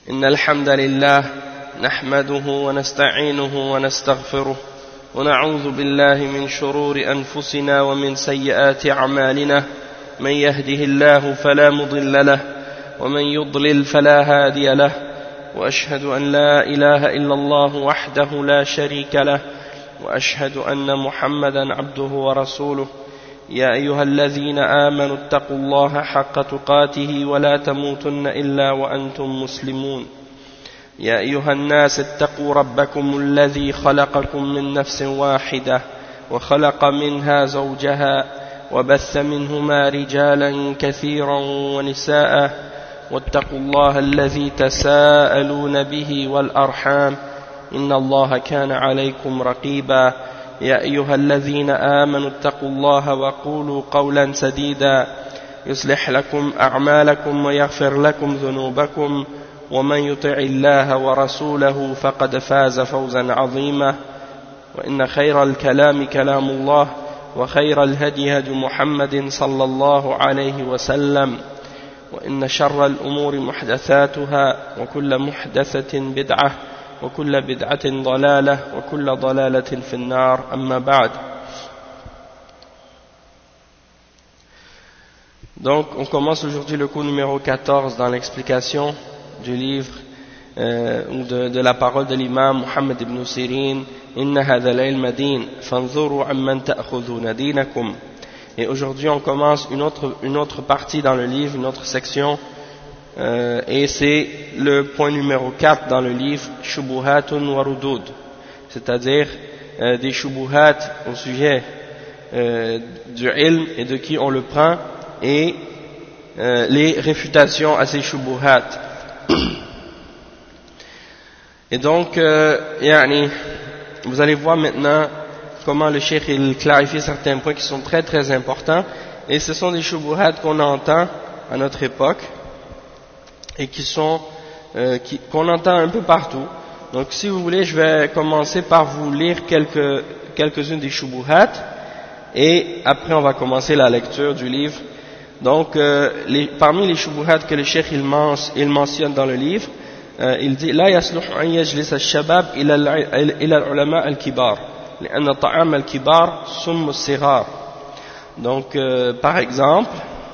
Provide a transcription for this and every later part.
إن الحمد لله نحمده ونستعينه ونستغفره ونعوذ بالله من شرور أنفسنا ومن سيئات أعمالنا من يهده الله فلا مضل له ومن يضلل فلا هادي له وأشهد أن لا إله إلا الله وحده لا شريك له وأشهد أن محمدا عبده ورسوله يا أيها الذين آمنوا اتقوا الله حق تقاته ولا تموتن إلا وأنتم مسلمون يا أيها الناس اتقوا ربكم الذي خلقكم من نفس واحدة وخلق منها زوجها وبث منهما رجالا كثيرا ونساء واتقوا الله الذي تساءلون به والأرحام إن الله كان عليكم رقيبا يا أيها الذين آمنوا اتقوا الله وقولوا قولا سديدا يصلح لكم أعمالكم ويغفر لكم ذنوبكم ومن يطع الله ورسوله فقد فاز فوزا عظيما وإن خير الكلام كلام الله وخير الهدي هدي محمد صلى الله عليه وسلم وإن شر الأمور محدثاتها وكل محدثة بدعة وكل بدعة ضلالة وكل ضلالة في النار أما بعد. Donc on commence aujourd'hui le cours numéro 14 dans l'explication du livre ou de la parole de l'imam Muhammad ibn Sirin Inna hadha al-ilma din fanzuru amman ta'khudhuna dinakum. Et aujourd'hui on commence une autre partie dans le livre, une autre section, et c'est le point numéro 4 dans le livre Shubuhatun wa Rudud, c'est-à-dire des shubuhat au sujet du ilm et de qui on le prend et les réfutations à ces shubuhat. Et donc vous allez voir maintenant comment le cheikh il clarifie certains points qui sont très très importants, et ce sont des shubuhat qu'on entend à notre époque et qu'on entend un peu partout. Donc si vous voulez, je vais commencer par vous lire quelques-unes des shubuhat et après on va commencer la lecture du livre. Donc parmi les shubuhat que le cheikh il mentionne dans le livre, il dit لا يصلح أن يجلس الشباب إلى العلماء الكبار لأن طعام الكبار سم الصغار. Donc par exemple,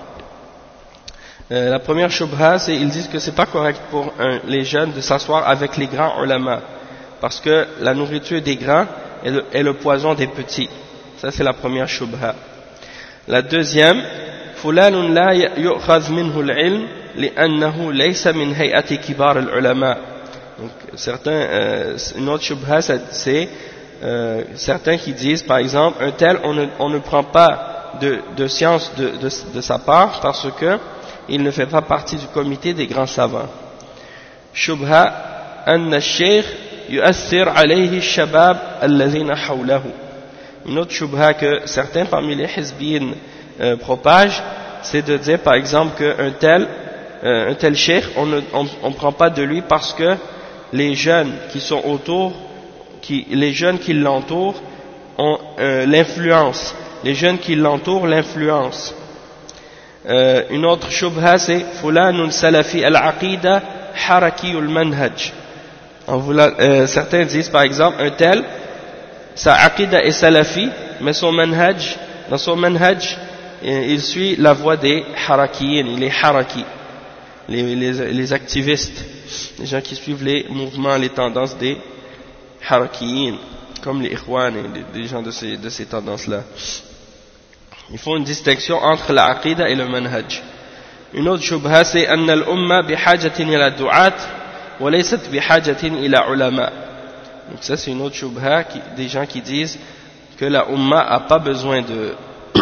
la première shubha, c'est ils disent que c'est pas correct pour les jeunes de s'asseoir avec les grands ulama parce que la nourriture des grands est le poison des petits. Ça c'est la première shubha. La deuxième, fulanun la yu'khadh minhu al-ilm li'annahu laysa min hay'ati kibar al-ulama. Donc une autre shubha, c'est certains qui disent par exemple un tel on ne prend pas de science de sa part parce que il ne fait pas partie du comité des grands savants. Shubha anna al-shaykh yu'athir alayhi al-shabab alladhina hawlahu. Une autre shubha que certains parmi les hizbiyin propagent, c'est de dire par exemple qu'un tel cheikh on ne prend pas de lui parce que les jeunes qui sont autour, les jeunes qui l'entourent ont l'influence. Les jeunes qui l'entourent l'influence. Une autre shubha, c'est fulanun salafi al-aqida haraki al-manhaj. Certains disent par exemple un tel, sa aqida est salafi, mais dans son manhaj, il suit la voie des harakiyin, il est haraki, les activistes, les gens qui suivent les mouvements, les tendances des harakiyin, comme les ikhwan et des gens de ces tendances-là. Ils font une distinction entre la aqida et le manhaj. Une autre shubha, c'est anna al-umma bihajatin ila du'at wa laysat bihajatin ila ulama. Donc ça c'est une autre shubha des gens qui disent que la umma a pas besoin de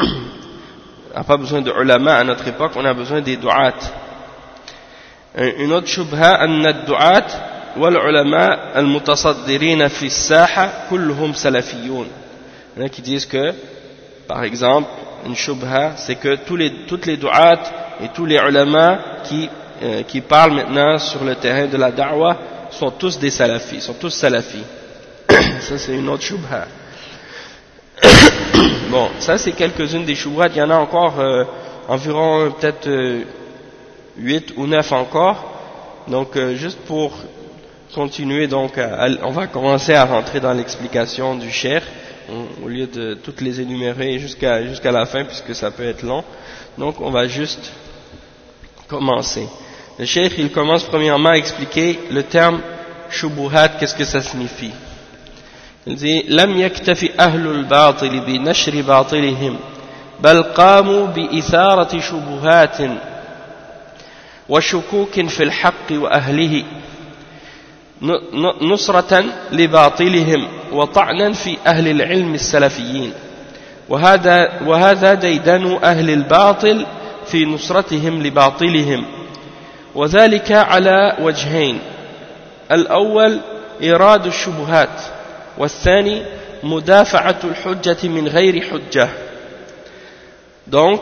ulama à notre époque, on a besoin des du'at. Une autre shubha, anna ad-du'at wal ulama al-mutasaddirina fi as-saha kulluhum salafiyun. Il y en a qui disent que par exemple une shubha, c'est que toutes les du'at et tous les ulama qui parlent maintenant sur le terrain de la da'wah sont tous des salafis, sont tous salafis. Ça c'est une autre shubha. Bon, ça c'est quelques-unes des shubhat. Il y en a encore environ peut-être 8 ou 9 encore Donc juste pour continuer, donc on va commencer à rentrer dans l'explication du cheikh au lieu de toutes les énumérer jusqu'à la fin, puisque ça peut être long. Donc on va juste commencer. Le cheikh, il commence premièrement à expliquer le terme shubuhat, qu'est-ce que ça signifie. Il dit لم يكتف أهل الباطل بنشر باطلهم بل قاموا بإثارة شبهات وشكوك في الحق وأهله نصرة لباطلهم وطعنا في أهل العلم السلفيين وهذا ديدن أهل الباطل في نصرتهم لباطلهم وذلك على وجهين الأول إيراد الشبهات والثاني مدافعة الحجة من غير حجة. Donc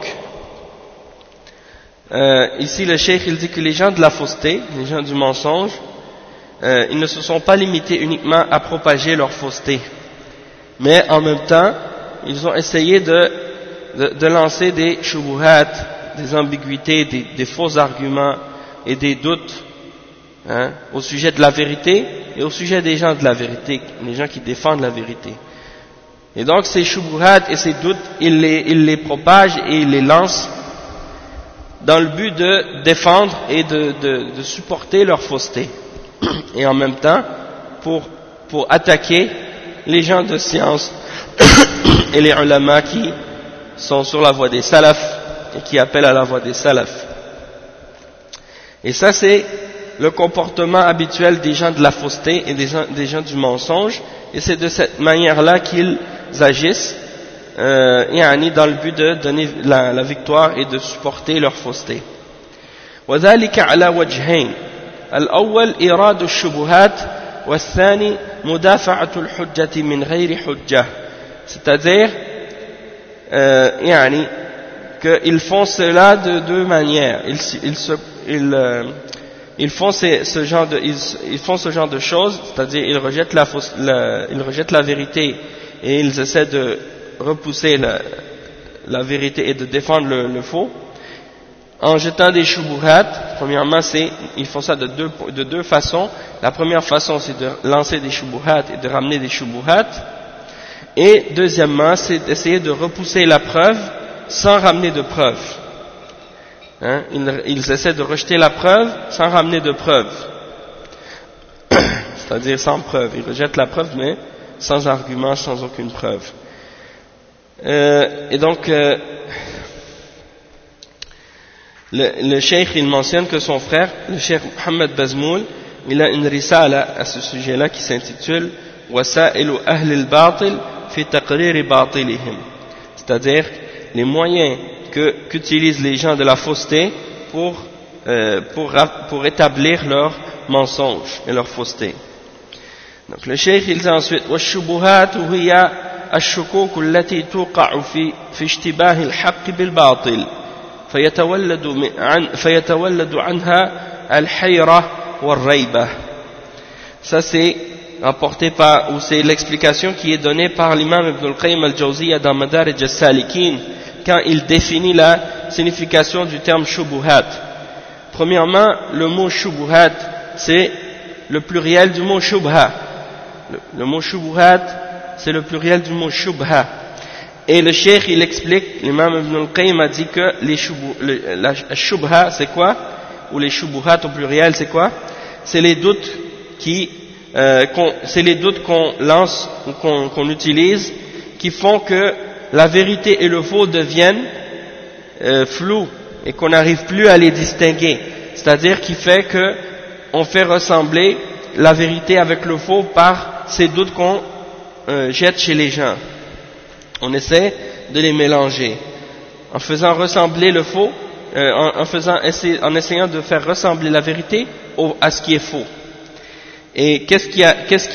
ici le cheikh il dit que les gens de la fausseté, les gens du mensonge, ils ne se sont pas limités uniquement à propager leur fausseté, mais en même temps ils ont essayé de lancer des shubuhat, des ambiguïtés, des faux arguments et des doutes au sujet de la vérité et au sujet des gens de la vérité, les gens qui défendent la vérité. Et donc ces shubuhat et ces doutes, ils les propagent et ils les lancent dans le but de défendre et de supporter leur fausseté, et en même temps pour attaquer les gens de science et les ulama qui sont sur la voie des salafs et qui appellent à la voie des salafs. Et ça c'est le comportement habituel des gens de la fausseté et des gens du mensonge, et c'est de cette manière-là qu'ils agissent dans le but de donner la victoire et de supporter leur fausseté. وذلك على وجهين الأول إيراد الشبهات والثاني مدافعة الحجة من غير حجة. C'est-à-dire qu'ils font cela de deux manières. Ils font ce genre de choses, c'est-à-dire ils rejettent la vérité et ils essaient de repousser la vérité et de défendre le faux en jetant des shubuhat. Premièrement, ils font ça de deux façons. La première façon, c'est de lancer des shubuhat et de ramener des shubuhat, et deuxièmement, c'est d'essayer de repousser la preuve sans ramener de preuve. Ils essaient de rejeter la preuve sans ramener de preuve, c'est-à-dire sans preuve. Ils rejettent la preuve mais sans argument, sans aucune preuve. Et donc le cheikh il mentionne que son frère, le cheikh Mohammed Bazmoul, il a une risala à ce sujet-là qui s'intitule Wasailu Ahl al-Batil fi taqrir batilihim, c'est-à-dire les moyens qu'utilisent les gens de la fausseté pour établir leurs mensonges et leur fausseté. Donc le cheikh il dit ensuite والشبهات هي الشكوك التي توقع في اشتباه الحق بالباطل فيتولد عنها الحيرة والريبة. Ça c'est rapporté par, ou c'est l'explication qui est donnée par l'imam Ibn al-Qayyim al-Jawziyya dans Madarij al-Salikin quand il définit la signification du terme shubuhat. Premièrement, le mot shubuhat c'est le pluriel du mot shubha. Le mot shubuhat c'est le pluriel du mot shubha. Et le cheikh il explique, l'imam Ibn al-Qayyim a dit que la shubha c'est quoi, ou les shubuhat au pluriel c'est quoi? C'est les doutes qu'on lance ou qu'on utilise qui font que la vérité et le faux deviennent flous et qu'on n'arrive plus à les distinguer, c'est-à-dire qui fait que on fait ressembler la vérité avec le faux par ces doutes qu'on jette chez les gens. On essaie de les mélanger en faisant ressembler le faux, en essayant de faire ressembler la vérité à ce qui est faux. Et qu'est-ce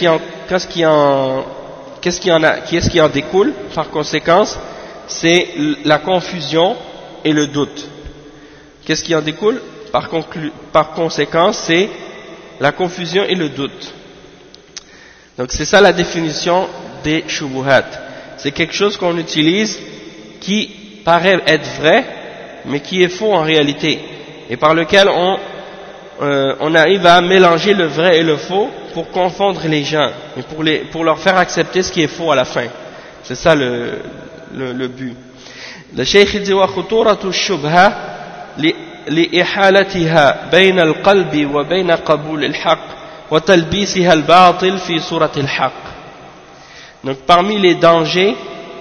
qui en découle par conséquence? C'est la confusion et le doute. Qu'est-ce qui en découle par conséquence? C'est la confusion et le doute. Donc c'est ça la définition des shubuhat. C'est quelque chose qu'on utilise qui paraît être vrai mais qui est faux en réalité, et par lequel on arrive à mélanger le vrai et le faux pour confondre les gens et pour leur faire accepter ce qui est faux à la fin. C'est ça le but. Le cheikh dit wa khuturatu ash-shubha لإحالتها بين القلب وبين قبول الحق وتلبيسها الباطل في صورة الحق. Donc parmi les dangers,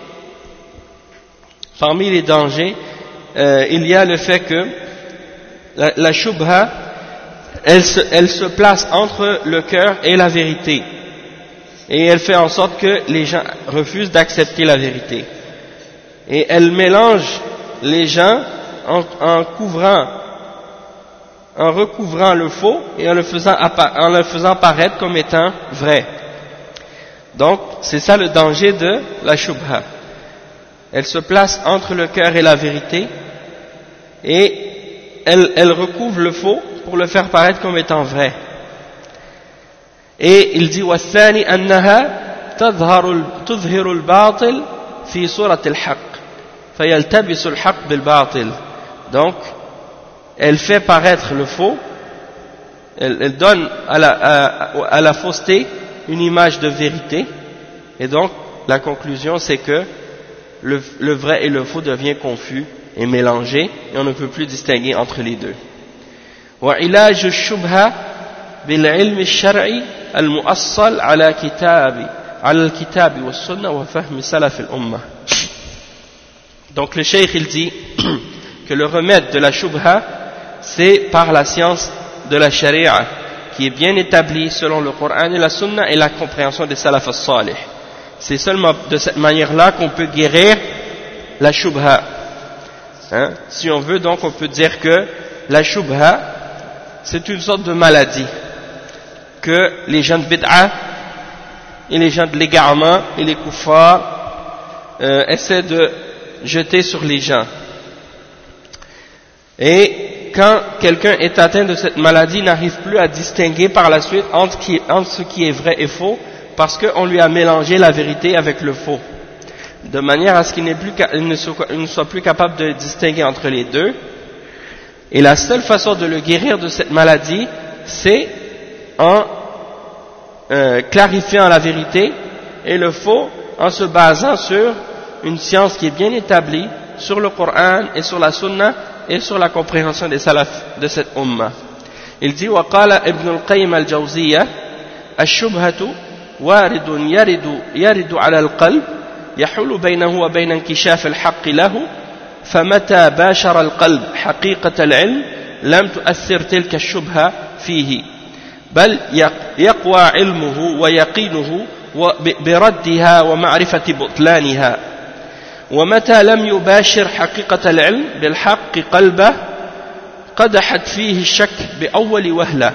il y a le fait que la shubha, elle se place entre le cœur et la vérité, et elle fait en sorte que les gens refusent d'accepter la vérité, et elle mélange les gens en recouvrant le faux et en le faisant paraître comme étant vrai. Donc c'est ça le danger de la shubha. Elle se place entre le cœur et la vérité, et elle recouvre le faux pour le faire paraître comme étant vrai. Et il dit والثاني أنها تظهر الباطل في صورة الحق فيلتبس الحق بالباطل. Donc elle fait paraître le faux, elle donne à la fausseté une image de vérité, et donc la conclusion c'est que le vrai et le faux devient confus et mélangé, et on ne peut plus distinguer entre les deux. وعلاج الشبهة بالعلم الشرعي المؤصل على الكتاب والسنة وفهم سلف الأمة. Donc le cheikh il dit que le remède de la shubha c'est par la science de la sharia qui est bien établie selon le Coran et la sunna et la compréhension des salaf as-salih. C'est seulement de cette manière-là qu'on peut guérir la shubha. Si on veut, donc on peut dire que la shubha c'est une sorte de maladie que les gens de bid'a et les gens de l'égarement et les kuffars essaient de jeter sur les gens. Et quand quelqu'un est atteint de cette maladie, il n'arrive plus à distinguer par la suite entre ce qui est vrai et faux, parce qu'on lui a mélangé la vérité avec le faux, de manière à ce qu'il ne soit plus capable de distinguer entre les deux. Et la seule façon de le guérir de cette maladie, c'est en clarifiant la vérité et le faux, en se basant sur une science qui est bien établie, sur le Coran et sur la Sunna et sur la compréhension des salaf de cette umma. Il dit وقال ابن القيم الجوزية الشبهة وارد يرد على القلب يحول بينه وبين انكشاف الحق له فمتى باشر القلب حقيقة العلم لم تؤثر تلك الشبهة فيه بل يقوى علمه ويقينه بردها ومعرفة بطلانها. ومتى لم يباشر حقيقة العلم بالحق قلبه قدحت فيه الشك بأول وهلة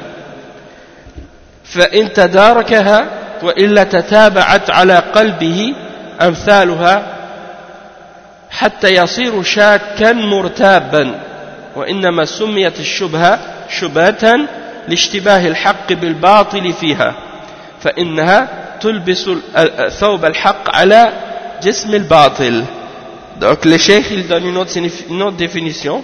فإن تداركها وإلا تتابعت على قلبه أمثالها حتى يصير شاكا مرتابا. وإنما سميت الشبهة شبهة لاشتباه الحق بالباطل فيها فإنها تلبس ثوب الحق على جسم الباطل. Donc le cheikh il donne une autre définition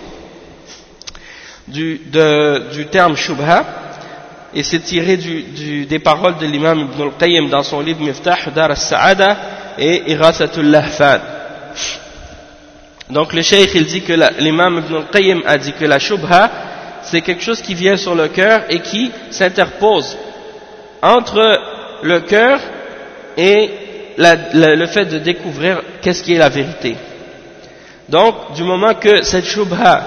du terme shubha, et c'est tiré des paroles de l'imam Ibn al-Qayyim dans son livre Miftah Dar al-Sa'ada et Irasatul Lahfan. Donc le cheikh il dit que l'imam Ibn al-Qayyim a dit que la shubha c'est quelque chose qui vient sur le cœur et qui s'interpose entre le cœur et le fait de découvrir qu'est-ce qui est la vérité. Donc du moment que cette shubha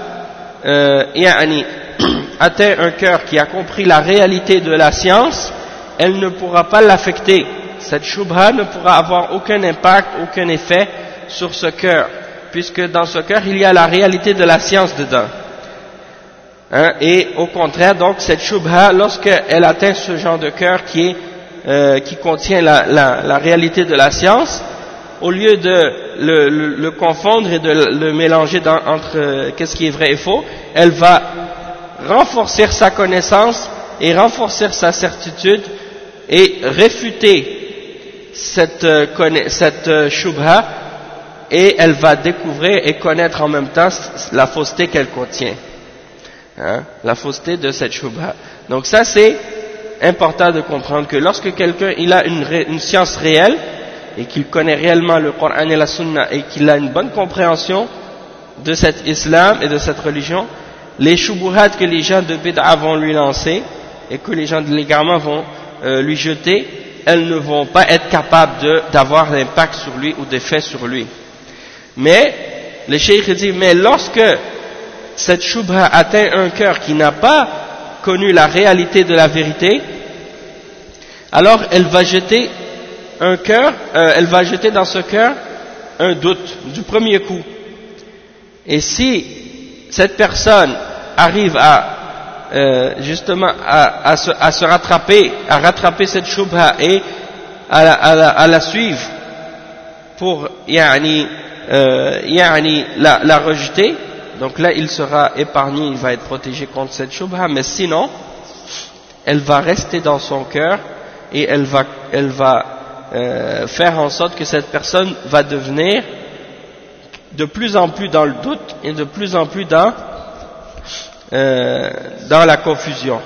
atteint un cœur qui a compris la réalité de la science, elle ne pourra pas l'affecter. Cette shubha ne pourra avoir aucun impact, aucun effet sur ce cœur, puisque dans ce cœur il y a la réalité de la science dedans. Et au contraire, donc cette shubha, lorsqu'elle atteint ce genre de cœur qui contient la réalité de la science, au lieu de le confondre et de le mélanger entre qu'est-ce qui est vrai et faux, elle va renforcer sa connaissance et renforcer sa certitude et réfuter cette shubha, et elle va découvrir et connaître en même temps la fausseté qu'elle contient. hein, la fausseté de cette shubha. Donc ça c'est important de comprendre que lorsque quelqu'un il a une science réelle et qu'il connaît réellement le Coran et la Sunna et qu'il a une bonne compréhension de cet islam et de cette religion, les shubuhat que les gens de bid'a vont lui lancer et que les gens de l'égarement vont lui jeter, elles ne vont pas être capables d'avoir d'impact sur lui ou d'effet sur lui. Mais le cheikh dit, mais lorsque cette shubha atteint un cœur qui n'a pas connu la réalité de la vérité, alors elle va jeter dans ce cœur un doute du premier coup. Et si cette personne arrive justement à se rattraper, à rattraper cette shubha et à la suivre pour la rejeter, donc là il sera épargné, il va être protégé contre cette shubha, mais sinon elle va rester dans son cœur et elle va faire en sorte que cette personne va devenir de plus en plus dans le doute et de plus en plus dans la confusion.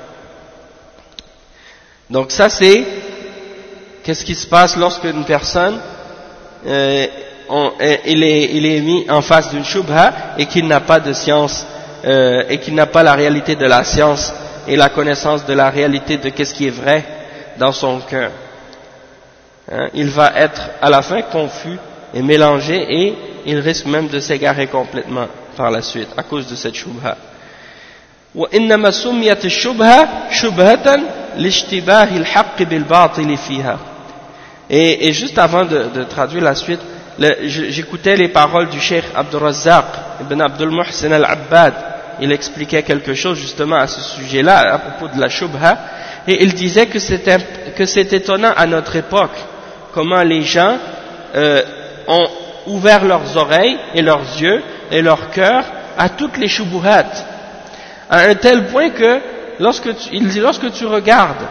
Donc ça c'est qu'est-ce qui se passe lorsque une personne il est mis en face d'une shubha et qu'il n'a pas de science et qu'il n'a pas la réalité de la science et la connaissance de la réalité de qu'est-ce qui est vrai dans son cœur. Hein, il va être à la fin confus et mélangé et il risque même de s'égarer complètement par la suite à cause de cette shubha. وإنما سميت الشبهة شبهة لاشتباه الحق بالباطل فيها. Et juste avant de traduire la suite, j'écoutais les paroles du Cheikh Abdul Razzaq ibn Abdul Muhsin al-Abbad. Il expliquait quelque chose justement à ce sujet-là à propos de la shubha, et il disait que c'est étonnant à notre époque comment les gens ont ouvert leurs oreilles et leurs yeux et leur cœur à toutes les shubuhat, à un tel point que lorsque tu regardes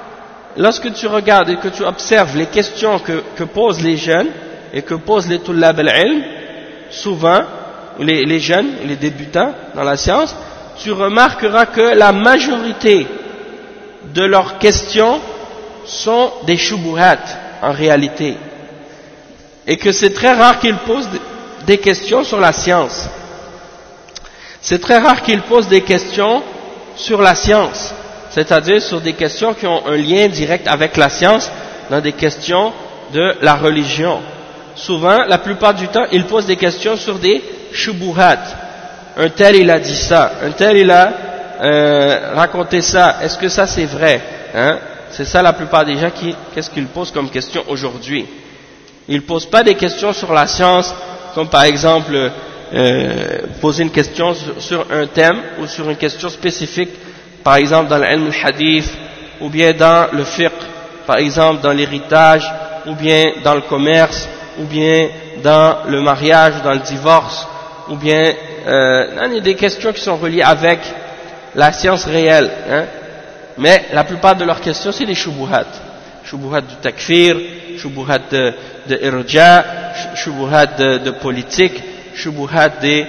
et que tu observes les questions que posent les jeunes et que posent les tullab al-ilm, souvent les jeunes, les débutants dans la science, tu remarqueras que la majorité de leurs questions sont des shubuhat en réalité, et que c'est très rare qu'ils posent des questions sur la science. C'est très rare qu'ils posent des questions sur la science, c'est-à-dire sur des questions qui ont un lien direct avec la science, dans des questions de la religion. Souvent, la plupart du temps, ils posent des questions sur des shubuhat. Un tel il a dit ça, un tel il a raconté ça, est-ce que ça c'est vrai, hein? C'est ça la plupart des gens qu'est-ce qu'ils posent comme question aujourd'hui. Ils ne posent pas des questions sur la science, comme par exemple poser une question sur un thème ou sur une question spécifique, par exemple dans l'ilm al-hadith, ou bien dans le fiqh, par exemple dans l'héritage, ou bien dans le commerce, ou bien dans le mariage, dans le divorce, ou bien il y a des questions qui sont reliées avec la science réelle, hein? Mais la plupart de leurs questions c'est des shubuhat. Shubuhat du takfir, shubuhat de irja, shubuhat de politique, shubuhat de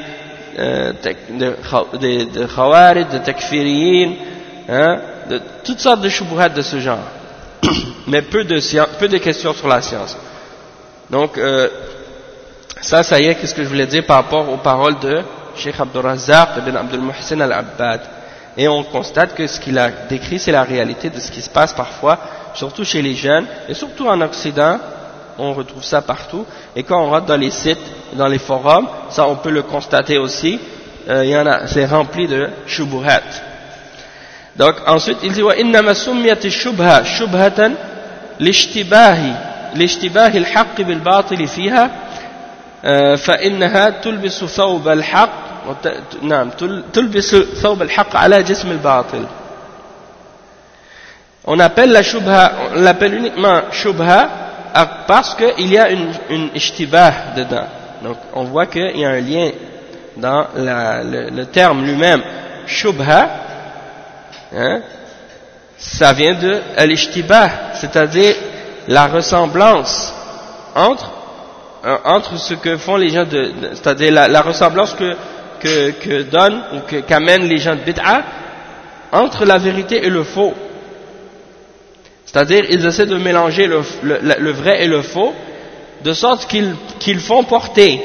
khawarij, de takfiriyin, hein? De toutes sortes de shubuhat de ce genre. Mais peu de questions sur la science. Donc ça y est, qu'est-ce que je voulais dire par rapport aux paroles de Cheikh Abdul Razzaq ibn Abdul Muhsin al-Abbad. Et on constate que ce qu'il a décrit, c'est la réalité de ce qui se passe parfois, surtout chez les jeunes, et surtout en Occident, on retrouve ça partout. Et quand on rentre dans les sites, dans les forums, ça on peut le constater aussi, c'est rempli de shubuhat. Donc ensuite il dit وإنما سميت الشبهة شبهة لاشتباه الحق بالباطل فيها فإنها تلبس ثوب الحق نعم تلبس ثوب الحق على جسم الباطل. On appelle la shubha, on l'appelle uniquement shubha parce qu'il y a une ishtibah dedans. Donc on voit qu'il y a un lien dans le terme lui-même shubha, hein, ça vient de al-ishtibah, c'est-à-dire la ressemblance entre ce que font les gens c'est-à-dire la ressemblance que donnent ou qu'amènent les gens de bid'a entre la vérité et le faux. C'est-à-dire, ils essaient de mélanger le vrai et le faux, de sorte qu'ils font porter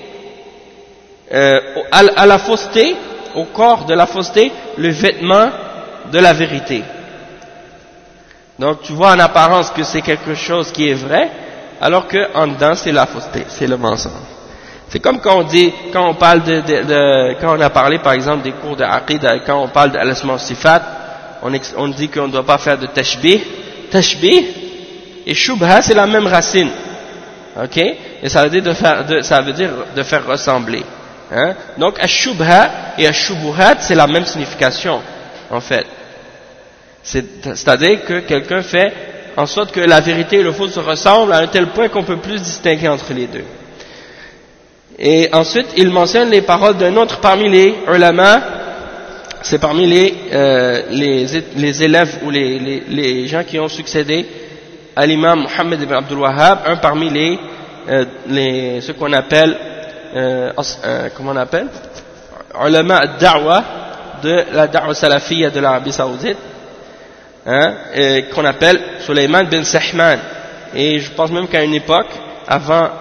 à la fausseté, au corps de la fausseté, le vêtement de la vérité. Donc tu vois en apparence que c'est quelque chose qui est vrai, alors qu'en dedans c'est la fausseté, c'est le mensonge. C'est comme quand on dit, quand on parle quand on a parlé par exemple des cours de Aqida, quand on parle d'al-asma sifat, on dit qu'on ne doit pas faire de tashbih. Tashbih et shubha c'est la même racine, ok? Et ça veut dire de faire ressembler. Hein? Donc ash-shubha et ash-shubuhat c'est la même signification en fait. C'est-à-dire que quelqu'un fait en sorte que la vérité et le faux se ressemblent à un tel point qu'on peut plus distinguer entre les deux. Et ensuite, il mentionne les paroles d'un autre parmi les ulama, c'est parmi les élèves ou les gens qui ont succédé à l'imam Muhammad ibn Abdul Wahhab, un parmi ceux qu'on appelle, comment on appelle, ulama ad-da'wa de la da'wa salafiyya de l'Arabie Saoudite. Hein, qu'on appelle Sulayman bin Sahman, et je pense même qu'à une époque avant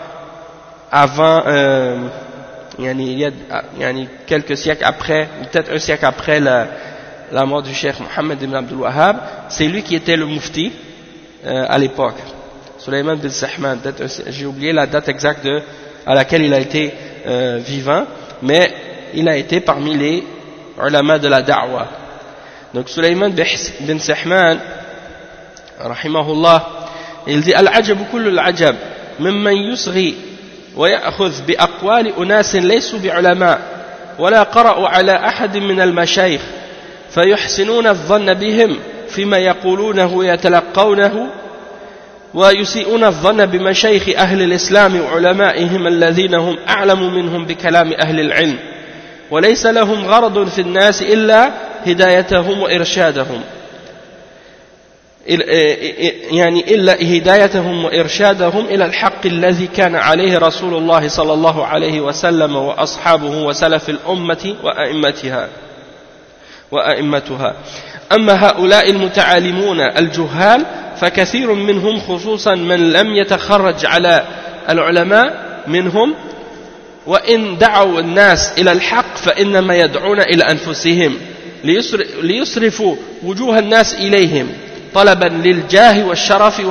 il y a quelques siècles après, ou peut-être un siècle après la mort du cheikh Mohammed ibn Abdul Wahhab, c'est lui qui était le mufti à l'époque. Sulayman bin Sahman, j'ai oublié la date exacte à laquelle il a été vivant, mais il a été parmi les ulama de la da'wa. Donc Sulayman bin Sahman rahimahullah, il dit al-ajab kullu al-ajab mimman yusghi wa ya'khudh bi aqwali unas laysu bi ulama wa la qara'u ala ahad min al-mashayikh fayuhsinuna adh-dhanna bihim fima yaqulunahu yatalaqawnahu wa yusi'una adh-dhanna bi mashayikh ahli al-islam wa ulama'ihim alladhina hum a'lamu minhum bi kalam ahli al-'ilm wa laysa lahum gharadun fi an-nas illa هدايتهم وإرشادهم يعني إلا هدايتهم وإرشادهم إلى الحق الذي كان عليه رسول الله صلى الله عليه وسلم وأصحابه وسلف الأمة وأئمتها أما هؤلاء المتعالمون الجهال فكثير منهم خصوصا من لم يتخرج على العلماء منهم وإن دعوا الناس إلى الحق فإنما يدعون إلى أنفسهم ليصرفوا وجوه الناس إليهم طلبا للجاه والشرف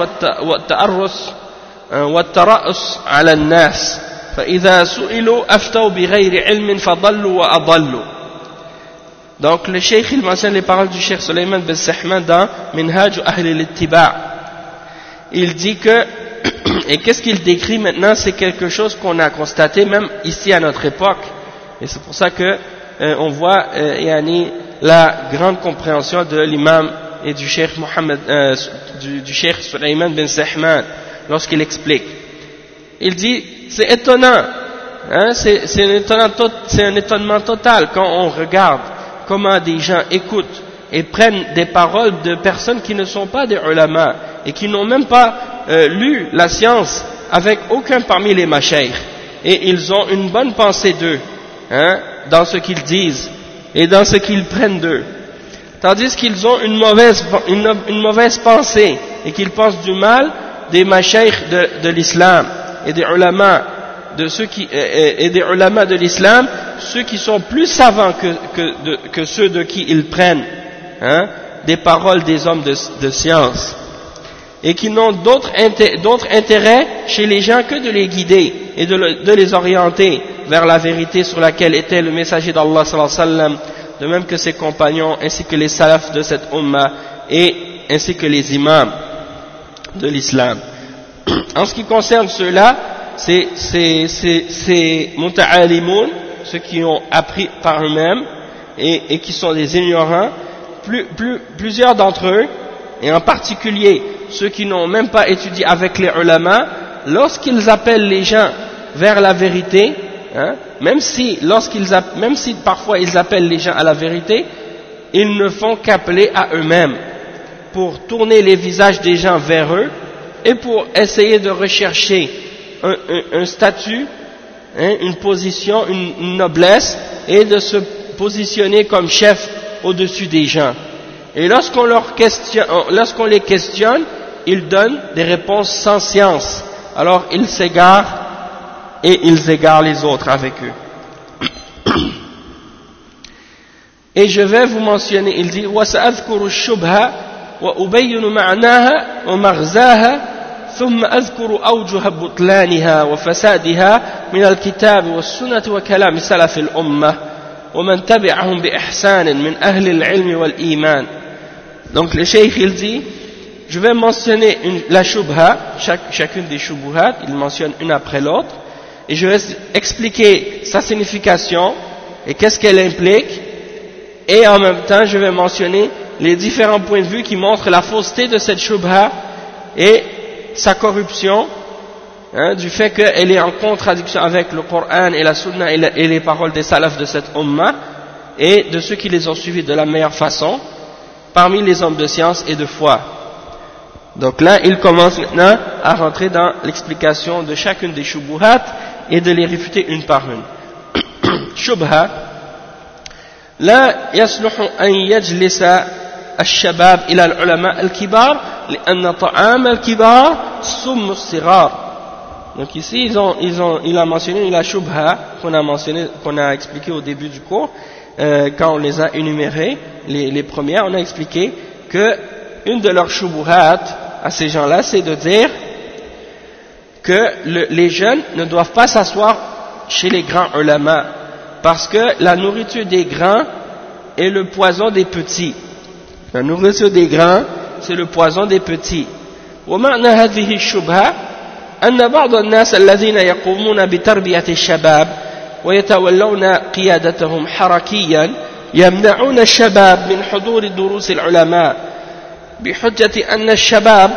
والترأس على الناس فإذا سئلوا أفتوا بغير علم فضلوا وأضلوا. Donc le cheikh il mentionne les paroles du cheikh Sulayman bin Sahman dans Minhaj Ahl al-Ittiba'. Il dit que, et qu'est-ce qu'il décrit maintenant, c'est quelque chose qu'on a constaté même ici à notre époque, et c'est pour ça que on voit la grande compréhension de l'imam et du cheikh du cheikh Sulayman bin Sahman lorsqu'il explique. Il dit, c'est étonnant, hein, c'est un étonnement total quand on regarde comment des gens écoutent et prennent des paroles de personnes qui ne sont pas des ulama et qui n'ont même pas lu la science avec aucun parmi les mashaykh, et ils ont une bonne pensée d'eux, hein, dans ce qu'ils disent et dans ce qu'ils prennent d'eux, tandis qu'ils ont une mauvaise pensée et qu'ils pensent du mal des mashaykh de l'islam et des ulama et des ulama de l'islam, ceux qui sont plus savants que ceux de qui ils prennent, hein, des paroles des hommes de science, et qui n'ont d'autre intérêt chez les gens que de les guider et de les orienter vers la vérité sur laquelle était le messager d'Allah sallallahu alayhi wa sallam, de même que ses compagnons ainsi que les salafs de cette umma et ainsi que les imams de l'islam. En ce qui concerne ceux-là, c'est muta'alimoun, ceux qui ont appris par eux-mêmes et qui sont des ignorants, plusieurs d'entre eux, et en particulier ceux qui n'ont même pas étudié avec les ulama, lorsqu'ils appellent les gens vers la vérité, hein, même si parfois ils appellent les gens à la vérité, ils ne font qu'appeler à eux-mêmes pour tourner les visages des gens vers eux et pour essayer de rechercher un statut une position, une noblesse, et de se positionner comme chef au-dessus des gens. Et lorsqu'on les questionne, ils donnent des réponses sans science. Alors ils s'égarent et ils égarent les autres avec eux. Et je vais vous mentionner, il dit وَسَأَذْكُرُ الشُّبْهَ وَأُبَيِّنُ مَعْنَاهَا وَمَغْزَاهَا ثُمَّ أَذْكُرُ أَوْجُهَ بُطْلَانِهَا وَفَسَادِهَا مِنَ الْكِتَابِ وَالسُّنَّةِ وَكَلَامِ سَلَفِ الْأُمَّةِ وَمَنْ تَبِعَهُمْ بِإِحْسَانٍ مِنْ أَهْلِ الْعِلْمِ وَالْإِيمَانِ. Donc le cheikh il dit, je vais mentionner la shubha, chacune des shubuhat, il mentionne une après l'autre, et je vais expliquer sa signification et qu'est-ce qu'elle implique, et en même temps je vais mentionner les différents points de vue qui montrent la fausseté de cette shubha et sa corruption, du fait qu'elle est en contradiction avec le Coran et la Sunna et les paroles des salafs de cette ummah et de ceux qui les ont suivis de la meilleure façon parmi les hommes de science et de foi. Donc là, il commence maintenant à rentrer dans l'explication de chacune des shubuhat et de les réfuter une par une. Shubha, لا يصلح أن يجلس الشباب إلى العلماء الكبار لأن طعام الكبار سم الصغار. Donc ici, il a mentionné la shubha qu'on a expliqué au début du cours, quand on les a énumérées, les premières, on a expliqué que une de leurs shubuhat à ces gens-là, c'est de dire que les jeunes ne doivent pas s'asseoir chez les grands ulama, parce que la nourriture des grands est le poison des petits. La nourriture des grands, c'est le poison des petits. ومعنى هذه الشبهة أن بعض الناس الذين يقومون بتربية الشباب ويتولون قيادتهم حركيا يمنعون الشباب من حضور دروس العلماء بحجة أن الشباب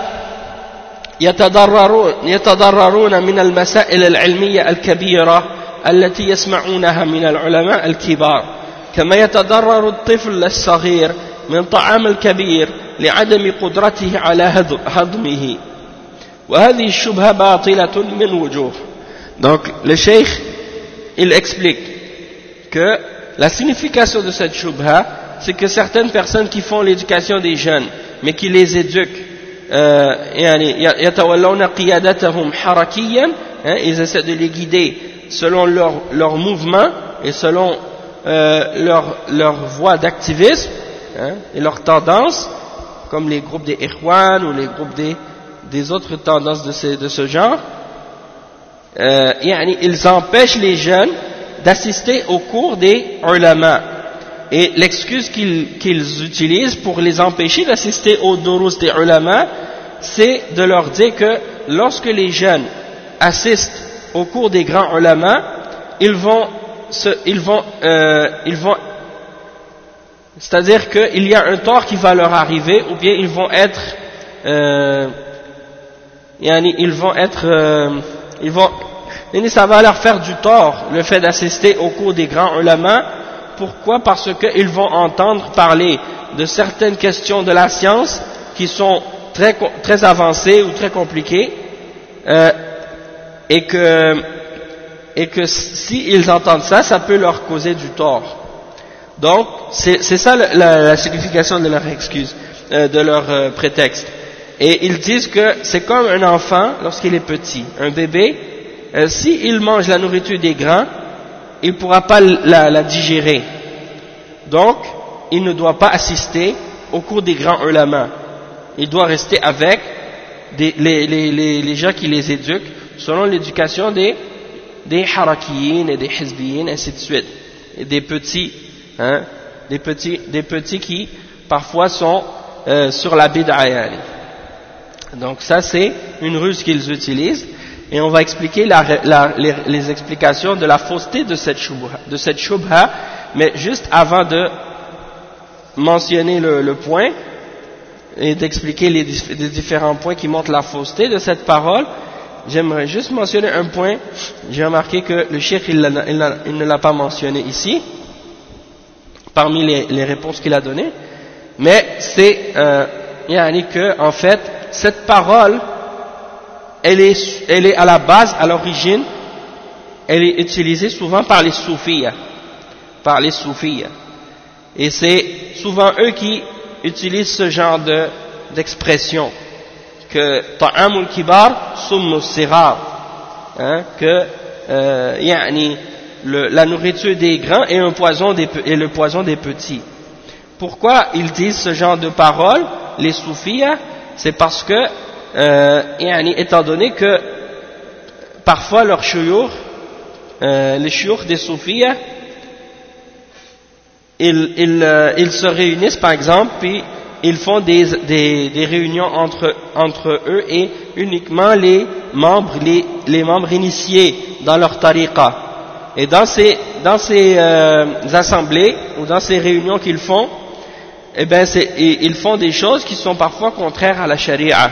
يتضررون من المسائل العلمية الكبيرة التي يسمعونها من العلماء الكبار كما يتضرر الطفل الصغير من طعام الكبير لعدم قدرته على هضمه وهذه الشبهة باطلة من وجوه. Donc le cheikh il explique que la signification de cette shubha, c'est que certaines personnes qui font l'éducation des jeunes mais qui les éduquent يتولون قيادتهم حركيا, ils essaient de les guider selon leur mouvement et selon leur voie d'activisme et leur tendance, comme les groupes des Ikhwan ou les groupes des autres tendances de ce genre. Ils empêchent les jeunes d'assister aux cours des ulama. Et l'excuse qu'ils utilisent pour les empêcher d'assister aux durus des ulama, c'est de leur dire que lorsque les jeunes assistent au cours des grands ulama, c'est-à-dire qu'il y a un tort qui va leur arriver, ou bien ça va leur faire du tort, le fait d'assister au cours des grands ulama. Pourquoi? Parce qu'ils vont entendre parler de certaines questions de la science qui sont très avancées ou très compliquées, et que s'ils entendent ça, ça peut leur causer du tort. Donc, c'est ça la signification de leur excuse, de leur prétexte. Et ils disent que c'est comme un enfant lorsqu'il est petit, un bébé, s'il mange la nourriture des grands, il ne pourra pas la digérer. Donc, il ne doit pas assister au cours des grands ulama. Il doit rester avec les gens qui les éduquent selon l'éducation des harakiyin et des hizbiyin, ainsi de suite. Et des petits qui parfois sont sur la bid'a. Donc ça c'est une ruse qu'ils utilisent, et on va expliquer les explications de la fausseté de cette shubha, mais juste avant de mentionner le point et d'expliquer les différents points qui montrent la fausseté de cette parole, j'aimerais juste mentionner un point. J'ai remarqué que le cheikh il ne l'a pas mentionné ici parmi les réponses qu'il a données, mais c'est que en fait cette parole elle est à la base, à l'origine, elle est utilisée souvent par les soufis, et c'est souvent eux qui utilisent ce genre d'expression, que ta'amul kibar summus sighar, que la nourriture des grands est le poison des petits. Pourquoi ils disent ce genre de paroles, les soufis? C'est parce que étant donné que parfois leurs shuyukh, les shuyukh des soufis, ils se réunissent par exemple, puis ils font des réunions entre eux et uniquement les membres initiés dans leur tariqa. Et dans ces assemblées ou dans ces réunions qu'ils font, eh ben ils font des choses qui sont parfois contraires à la charia.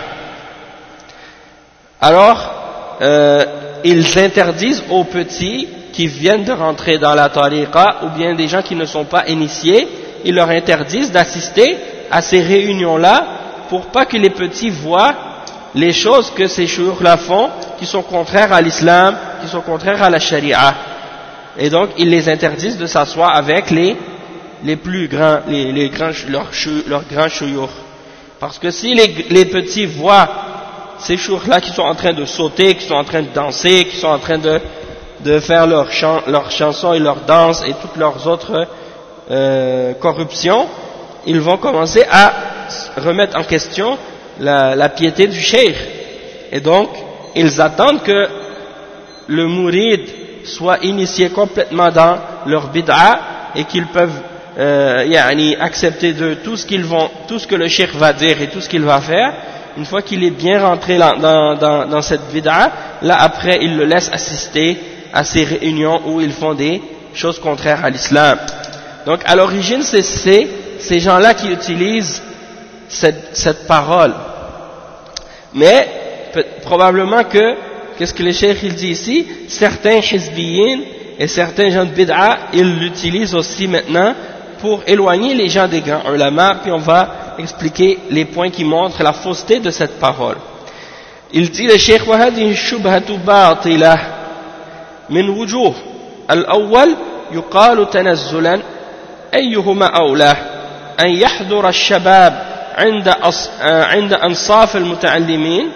Alors ils interdisent aux petits qui viennent de rentrer dans la tariqa ou bien des gens qui ne sont pas initiés, ils leur interdisent d'assister à ces réunions-là pour pas que les petits voient les choses que ces shuyukh-là font qui sont contraires à l'islam, qui sont contraires à la charia. Et donc ils les interdisent de s'asseoir avec les plus grands, leurs grands shuyukh. Parce que si les petits voient ces shuyukh-là qui sont en train de sauter, qui sont en train de danser, qui sont en train de faire leurs chansons et leurs danses et toutes leurs autres corruptions, ils vont commencer à remettre en question la piété du cheikh. Et donc, ils attendent que le mourid soit initié complètement dans leur bid'a et qu'ils peuvent accepter de tout ce que le cheikh va dire et tout ce qu'il va faire. Une fois qu'il est bien rentré dans cette bid'a, là après ils le laissent assister à ces réunions où ils font des choses contraires à l'islam. Donc à l'origine c'est ces gens-là qui utilisent cette parole. Mais probablement qu'est-ce que le cheikh il dit ici, certains hizbiyin et certains gens de bid'a, ils l'utilisent aussi maintenant pour éloigner les gens des grands ulama, puis on va expliquer les points qui montrent la fausseté de cette parole. Il dit le cheikh wa hadhihi shubhatu batilah min wujuh. Al-awwal yuqalu tanazzulan ayyuhuma awla an yahdura al-shabab عند أنصاف المتعلمين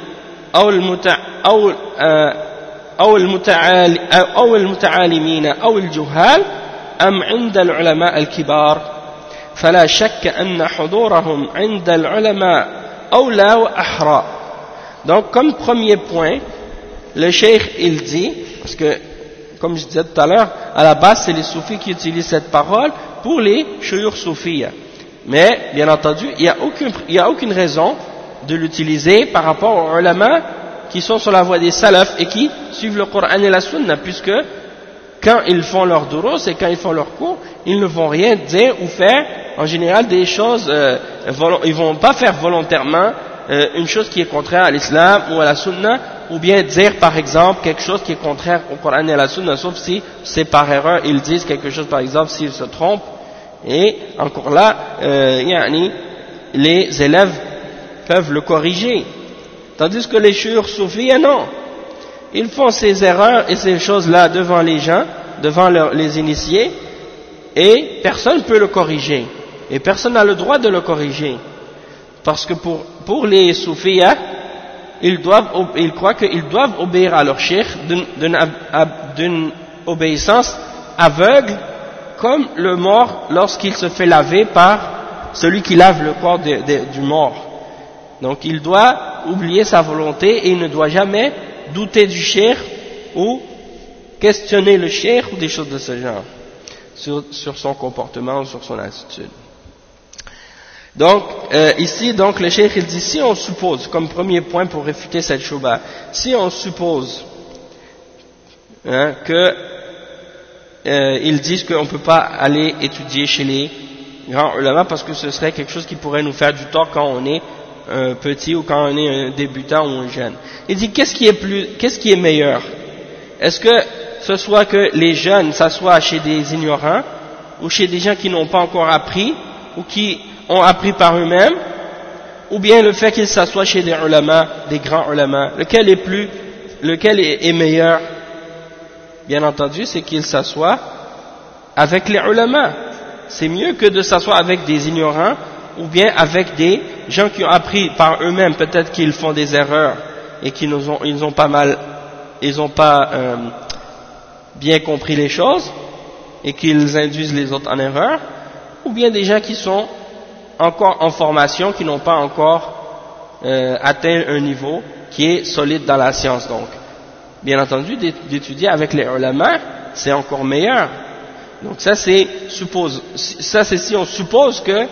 أو المتعالمين أو الجهال أم عند العلماء الكبار فلا شك أن حضورهم عند العلماء أولى وأحرى. Donc comme premier point, le cheikh il dit, parce que comme je disais tout à l'heure, à la base c'est les soufis qui utilisent cette parole pour les shuyukh soufis. Mais, bien entendu, il n'y a aucune raison de l'utiliser par rapport aux ulama qui sont sur la voie des salafs et qui suivent le Coran et la Sunna, puisque quand ils font leur durus et quand ils font leur cours, ils ne vont rien dire ou faire, en général, des choses, ils ne vont pas faire volontairement une chose qui est contraire à l'islam ou à la Sunna, ou bien dire, par exemple, quelque chose qui est contraire au Coran et à la Sunna, sauf si c'est par erreur, ils disent quelque chose, par exemple, s'ils se trompent. Et encore là, les élèves peuvent le corriger. Tandis que les shuyukh soufis, non. Ils font ces erreurs et ces choses-là devant les gens, devant les initiés, et personne ne peut le corriger. Et personne n'a le droit de le corriger. Parce que pour les soufis, ils croient qu'ils doivent obéir à leur cheikh d'une obéissance aveugle, comme le mort lorsqu'il se fait laver par celui qui lave le corps du mort. Donc il doit oublier sa volonté et il ne doit jamais douter du cheikh ou questionner le cheikh ou des choses de ce genre sur son comportement ou sur son attitude. Donc ici donc le cheikh il dit, si on suppose, comme premier point pour réfuter cette shubha, si on suppose ils disent qu'on ne peut pas aller étudier chez les grands ulama parce que ce serait quelque chose qui pourrait nous faire du tort quand on est petit ou quand on est un débutant ou un jeune. Il dit qu'est-ce qui est meilleur? Est-ce que ce soit que les jeunes s'assoient chez des ignorants ou chez des gens qui n'ont pas encore appris ou qui ont appris par eux-mêmes, ou bien le fait qu'ils s'assoient chez des ulama, des grands ulama? Lequel est meilleur? bien entendu, c'est qu'il s'assoit avec les ulama. C'est mieux que de s'asseoir avec des ignorants ou bien avec des gens qui ont appris par eux-mêmes, peut-être qu'ils font des erreurs et qu'ils n'ont pas bien compris les choses et qu'ils induisent les autres en erreur, ou bien des gens qui sont encore en formation, qui n'ont pas encore atteint un niveau qui est solide dans la science. Donc, bien entendu, d'étudier avec les ulama, c'est encore meilleur. Donc ça c'est si on suppose que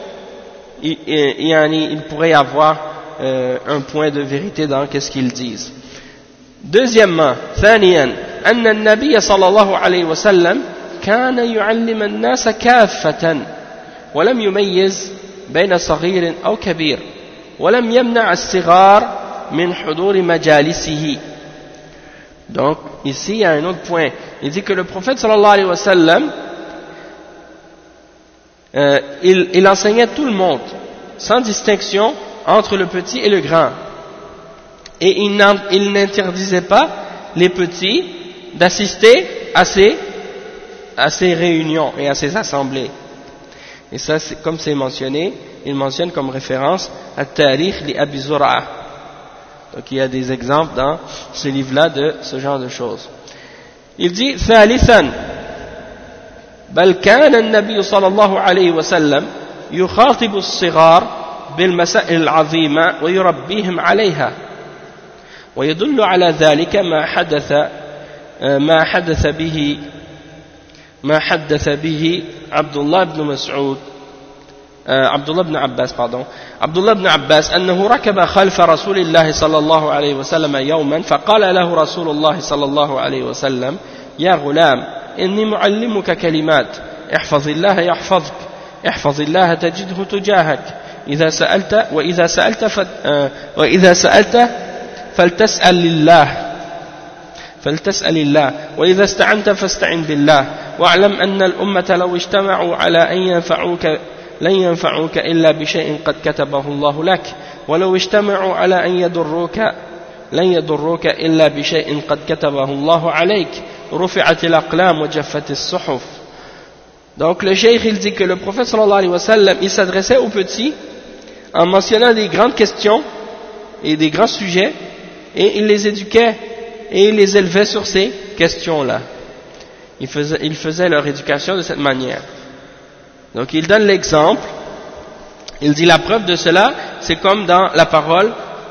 il pourrait y avoir un point de vérité dans qu'est-ce qu'ils disent. Deuxièmement, ثانيا أن النبي صلى الله عليه وسلم كان يعلم الناس كافة ولم يميز بين صغير أو كبير ولم يمنع الصغار من حضور مجالسه. Donc ici il y a un autre point. Il dit que le prophète sallallahu alayhi wa sallam il enseignait tout le monde sans distinction entre le petit et le grand, et il n'interdisait pas les petits d'assister à ces réunions et à ces assemblées. Et ça, comme c'est mentionné, il mentionne comme référence At-Tarikh li Abi Zur'a. Donc il y a des exemples dans ce livre-là de ce genre de choses. Il dit ثالثا بل كان النبي صلى الله عليه وسلم يخاطب الصغار بالمسائل العظيمة ويربيهم عليها ويدل على ذلك ما حدث به عبد الله بن عباس أنه ركب خلف رسول الله صلى الله عليه وسلم يوما فقال له رسول الله صلى الله عليه وسلم يا غلام إني معلمك كلمات احفظ الله يحفظك احفظ الله تجده تجاهك إذا سألت فلتسأل الله وإذا استعنت فاستعن بالله واعلم أن الأمة لو اجتمعوا على أن ينفعوك لن ينفعوك إلا بشيء قد كتبه الله لك ولو اجتمعوا على أن يضروك لن يضروك إلا بشيء قد كتبه الله عليك رفعت الأقلام وجفت الصحف. Donc le cheikh il dit que le prophète sallallahu alayhi wa sallam il s'adressait aux petits en mentionnant des grandes questions et des grands sujets, et il les éduquait et il les élevait sur ces questions-là. Il faisait leur éducation de cette manière. Donc il donne l'exemple, il dit la preuve de cela, c'est comme dans la parole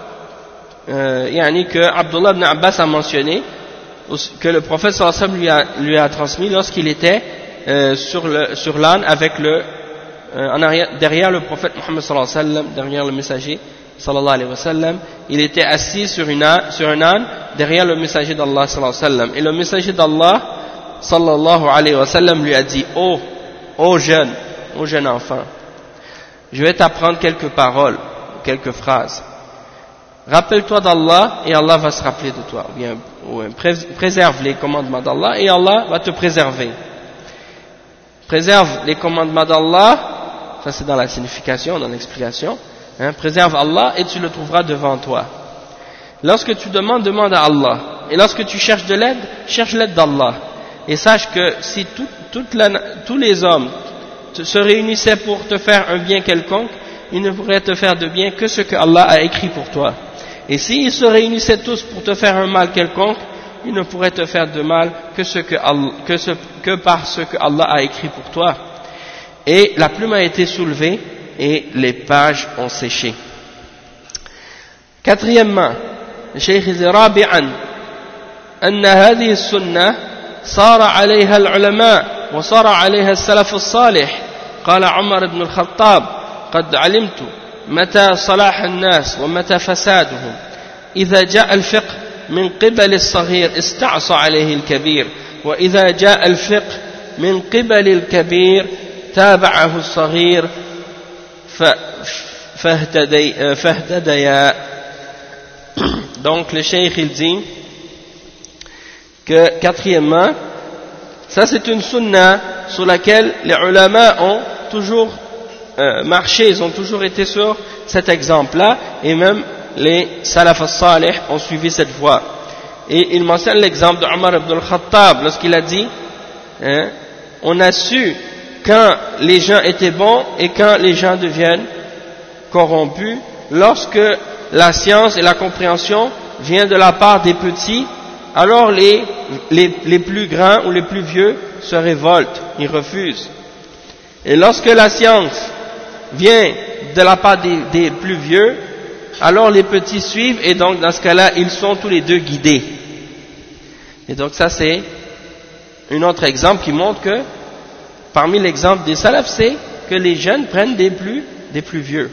que Abdullah ibn Abbas a mentionné, que le prophète sallallahu alayhi wa sallam lui a transmis lorsqu'il était sur l'âne avec derrière le prophète Muhammad sallallahu alayhi wa sallam, derrière le messager sallallahu alayhi wa sallam, il était assis sur un âne derrière le messager d'Allah sallallahu alayhi wa sallam, et le messager d'Allah sallallahu alayhi wa sallam lui a dit ô jeune enfant, je vais t'apprendre quelques paroles, quelques phrases. Rappelle-toi d'Allah et Allah va se rappeler de toi, ou bien préserve les commandements d'Allah et Allah va te préserver. Préserve les commandements d'Allah, ça c'est dans la signification, dans l'explication, préserve Allah et tu le trouveras devant toi. Lorsque tu demande à Allah, et lorsque tu cherches de l'aide, cherche l'aide d'Allah. Et sache que si tous les hommes se réunissaient pour te faire un bien quelconque, ils ne pourraient te faire de bien que ce que Allah a écrit pour toi. Et s'ils se réunissaient tous pour te faire un mal quelconque, ils ne pourraient te faire de mal que par ce que Allah a écrit pour toi. Et la plume a été soulevée et les pages ont séché. Quatrièmement, le Cheikh dit رابعا أن هذه السنة صار عليها العلماء وصار عليها السلف الصالح. قال عمر بن الخطاب قد علمت متى صلاح الناس ومتى فسادهم. إذا جاء الفقه من قبل الصغير استعصى عليه الكبير وإذا جاء الفقه من قبل الكبير تابعه الصغير فاهتديا. Donc le cheikh il dit que quatrièmement, ça c'est une sunna sur laquelle les ulama ont toujours marché, ils ont toujours été sur cet exemple-là, et même les salaf as-salih ont suivi cette voie. Et il mentionne l'exemple de Omar ibn al-Khattab lorsqu'il a dit, hein, on a su quand les gens étaient bons et quand les gens deviennent corrompus, lorsque la science et la compréhension viennent de la part des petits, alors les plus grands ou les plus vieux se révoltent, ils refusent. Et lorsque la science vient de la part des plus vieux, alors les petits suivent, et donc dans ce cas-là, ils sont tous les deux guidés. Et donc ça c'est un autre exemple qui montre que parmi l'exemple des salafs, c'est que les jeunes prennent des plus vieux.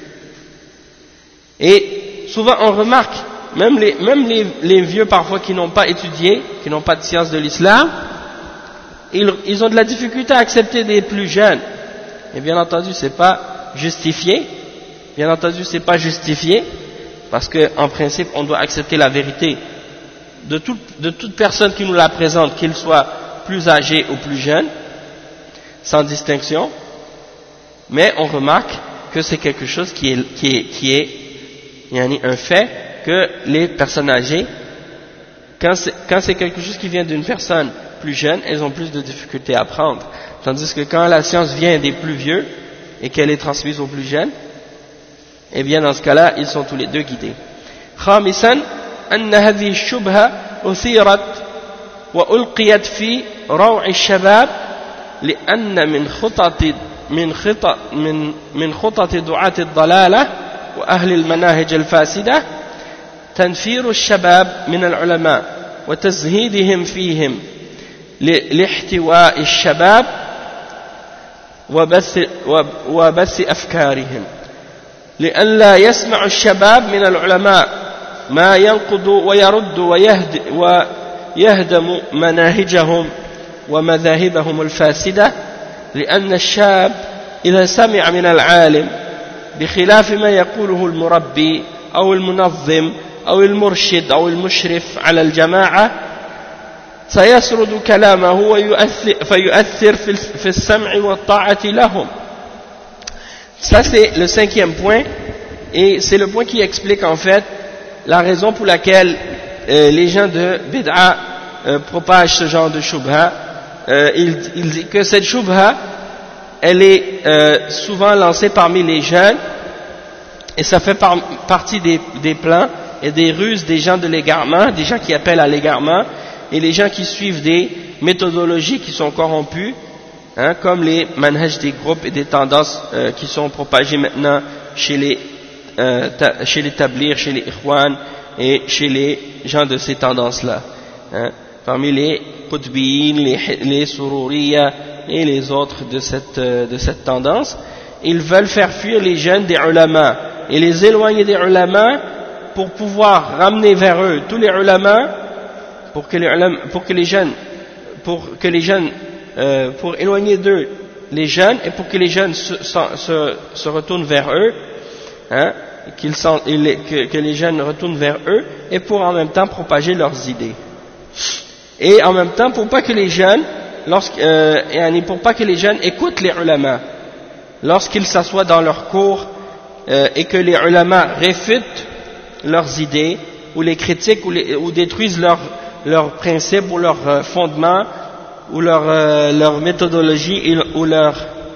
Et souvent on remarque, même les vieux parfois qui n'ont pas étudié, qui n'ont pas de science de l'islam, ils ont de la difficulté à accepter des plus jeunes. Et bien entendu, c'est pas justifié. Bien entendu, c'est pas justifié, parce que en principe, on doit accepter la vérité de toute personne qui nous la présente, qu'il soit plus âgé ou plus jeune, sans distinction. Mais on remarque que c'est quelque chose qui est un fait, que les personnes âgées, quand c'est quelque chose qui vient d'une personne plus jeune, elles ont plus de difficultés à apprendre. Tandis que quand la science vient des plus vieux et qu'elle est transmise aux plus jeunes, eh bien dans ce cas-là, ils sont tous les deux guidés. خامسا أن هذه الشبهة أثيرت وألقيت في روع الشباب لأن من خطط دعاة الضلالة وأهل المناهج الفاسدة تنفير الشباب من العلماء وتزهيدهم فيهم لاحتواء الشباب وبث أفكارهم لئلا يسمع الشباب من العلماء ما ينقض ويرد ويهدم مناهجهم ومذاهبهم الفاسدة لأن الشاب إذا سمع من العالم بخلاف ما يقوله المربي أو المنظم أو المرشد أو المشرف على الجماعة سيسرد كلامه فيؤثر في السمع والطاعة لهم. Ça c'est le cinquième point, et c'est le point qui explique en fait la raison pour laquelle les gens de Bid'a propagent ce genre de shubha. Il dit que cette shubha, elle est souvent lancée parmi les jeunes, et ça fait partie des plans et des ruses des gens de l'égarement, des gens qui appellent à l'égarement, et les gens qui suivent des méthodologies qui sont corrompues, hein, comme les manhaj des groupes et des tendances qui sont propagées maintenant chez les tablirs, chez les ikhwan et chez les gens de ces tendances-là, hein, parmi les qutbiyin, les sururiya et les autres de cette tendance. Ils veulent faire fuir les jeunes des ulama et les éloigner des ulama pour pouvoir ramener vers eux tous les ulama, pour éloigner d'eux les jeunes et pour que les jeunes se retournent vers eux, hein, que les jeunes retournent vers eux, et pour en même temps propager leurs idées. Et en même temps, pour pas que les jeunes écoutent les ulama lorsqu'ils s'assoient dans leurs cours et que les ulama réfutent leurs idées ou les critiquent ou détruisent leurs principes ou leurs fondements ou leur méthodologie ou leur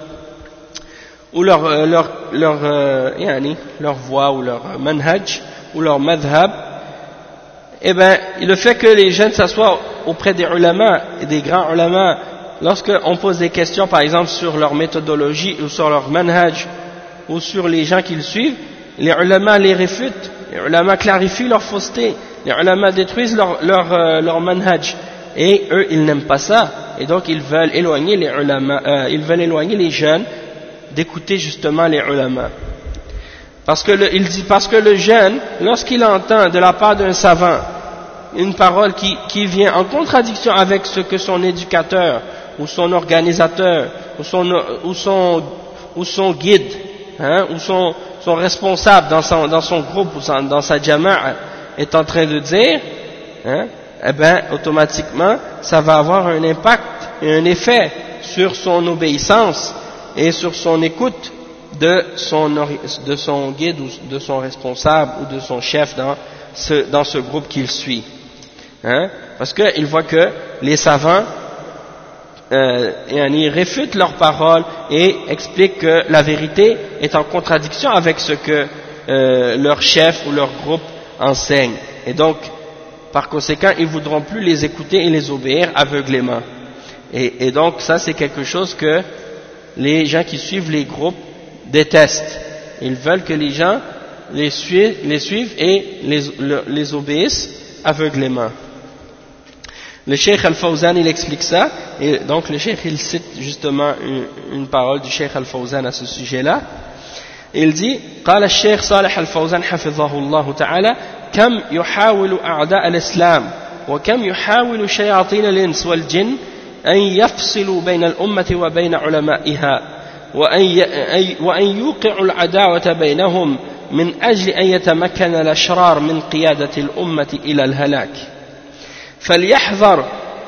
voie ou leur manhaj ou leur madhab. Eh bien, le fait que les jeunes s'assoient auprès des ulama et des grands ulama, lorsqu'on pose des questions par exemple sur leur méthodologie ou sur leur manhaj ou sur les gens qu'ils suivent, les ulama les réfutent, les ulama clarifient leur fausseté, les ulama détruisent leur manhaj, et eux ils n'aiment pas ça, et donc ils veulent éloigner les ulama, ils veulent éloigner les jeunes d'écouter justement les ulama. Parce que le jeune, lorsqu'il entend de la part d'un savant une parole qui vient en contradiction avec ce que son éducateur ou son organisateur ou son guide, hein, ou son responsable dans son groupe ou dans sa jama'a est en train de dire, hein, eh bien automatiquement ça va avoir un impact et un effet sur son obéissance et sur son écoute de son guide ou de son responsable ou de son chef dans ce groupe qu'il suit. hein, parce qu'ils voient que les savants ils réfutent leurs paroles et expliquent que la vérité est en contradiction avec ce que leur chef ou leur groupe enseigne. Et donc, par conséquent, ils ne voudront plus les écouter et les obéir aveuglément. Et donc, ça c'est quelque chose que les gens qui suivent les groupes détestent. Ils veulent que les gens les suivent et les obéissent aveuglément. Le Cheikh Al-Fawzan il explique ça, et donc le Cheikh il cite justement une parole du Cheikh Al-Fawzan à ce sujet-là. Il dit قال الشيخ صالح الفوزان حفظه الله تعالى كم يحاول أعداء الإسلام وكم يحاول شياطين الإنس والجن أن يفصلوا بين الأمة وبين علمائها وأن يوقعوا العداوة بينهم من أجل أن يتمكن الأشرار من قيادة الأمة إلى الهلاك فليحذر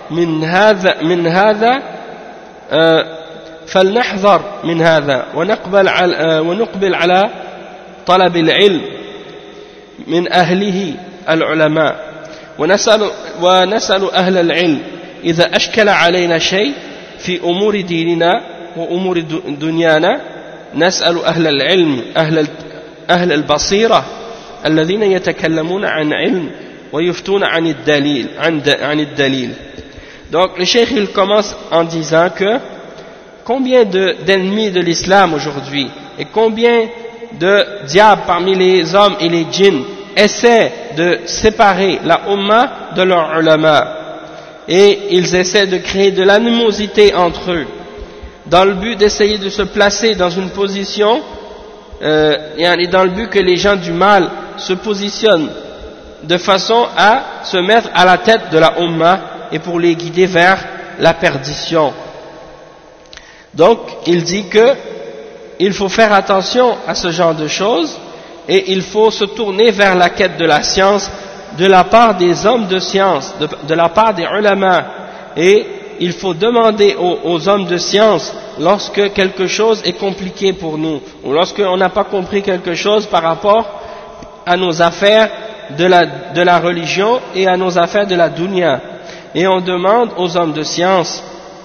فلنحذر من هذا ونقبل على طلب العلم من أهله العلماء ونسأل أهل العلم إذا أشكل علينا شيء في أمور ديننا وأمور دنيانا نسأل أهل العلم أهل البصيرة الذين يتكلمون عن علم ويفتون عن الدليل. Donc le cheikh il commence en disant que combien d'ennemis de l'islam aujourd'hui et combien de diables parmi les hommes et les djinns essaient de séparer la Ummah de leurs ulama et ils essaient de créer de l'animosité entre eux dans le but d'essayer de se placer dans une position et dans le but que les gens du mal se positionnent de façon à se mettre à la tête de la Ummah et pour les guider vers la perdition. Donc il dit que il faut faire attention à ce genre de choses et il faut se tourner vers la quête de la science de la part des hommes de science, de la part des ulama, et il faut demander aux hommes de science lorsque quelque chose est compliqué pour nous ou lorsqu'on n'a pas compris quelque chose par rapport à nos affaires de la religion et à nos affaires de la dunya, et on demande aux hommes de science,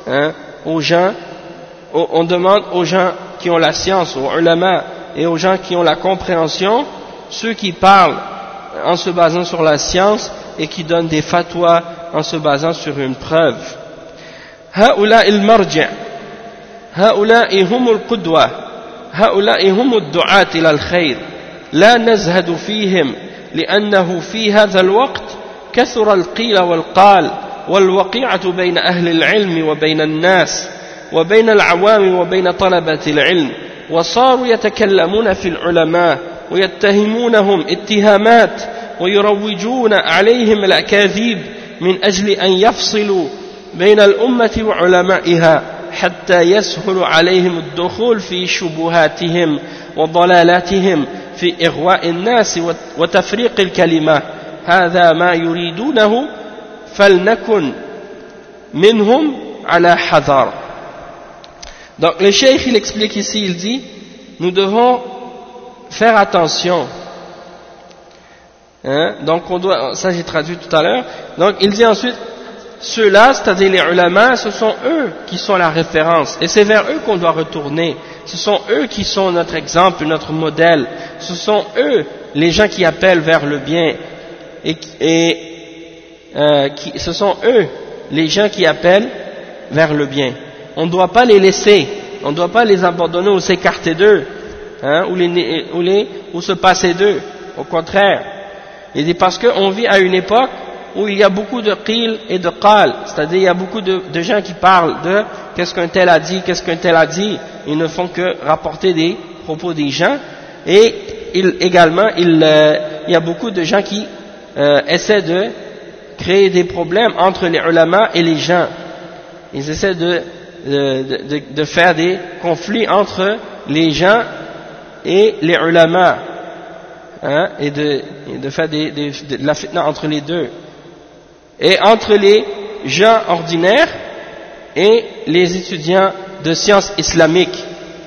on demande aux gens qui ont la science, aux ulama et aux gens qui ont la compréhension, ceux qui parlent en se basant sur la science et qui donnent des fatwas en se basant sur une preuve. هؤلاء المرجع هؤلاء هم القدوة هؤلاء هم الدعاة إلى الخير لا نزهد فيهم لأنه في هذا الوقت كثر القيل والقال والوقيعة بين أهل العلم وبين الناس وبين العوام وبين طلبة العلم وصاروا يتكلمون في العلماء ويتهمونهم اتهامات ويروجون عليهم الأكاذيب من أجل أن يفصلوا بين الأمة وعلمائها حتى يسهل عليهم الدخول في شبهاتهم وضلالاتهم في إغواء الناس وتفريق الكلمة هذا ما يريدونه فلنكن منهم على حذر. Donc le cheikh il explique ici, il dit nous devons faire attention, donc on doit, ça j'ai traduit tout à l'heure, donc il dit ensuite ceux-là, c'est-à-dire les ulama, ce sont eux qui sont la référence et c'est vers eux qu'on doit retourner, ce sont eux qui sont notre exemple, notre modèle, ce sont eux les gens qui appellent vers le bien ce sont eux les gens qui appellent vers le bien. On ne doit pas les laisser, on ne doit pas les abandonner ou s'écarter d'eux, ou se passer d'eux, au contraire. Il dit parce qu'on vit à une époque où il y a beaucoup de qil et de qal, c'est-à-dire il y a beaucoup de gens qui parlent de qu'est-ce qu'un tel a dit, ils ne font que rapporter des propos des gens, et il y a beaucoup de gens qui essaient de créer des problèmes entre les ulama et les gens. Ils essaient de faire des conflits entre les gens et les ulama, et de faire de la fitna entre les deux, et entre les gens ordinaires et les étudiants de sciences islamiques.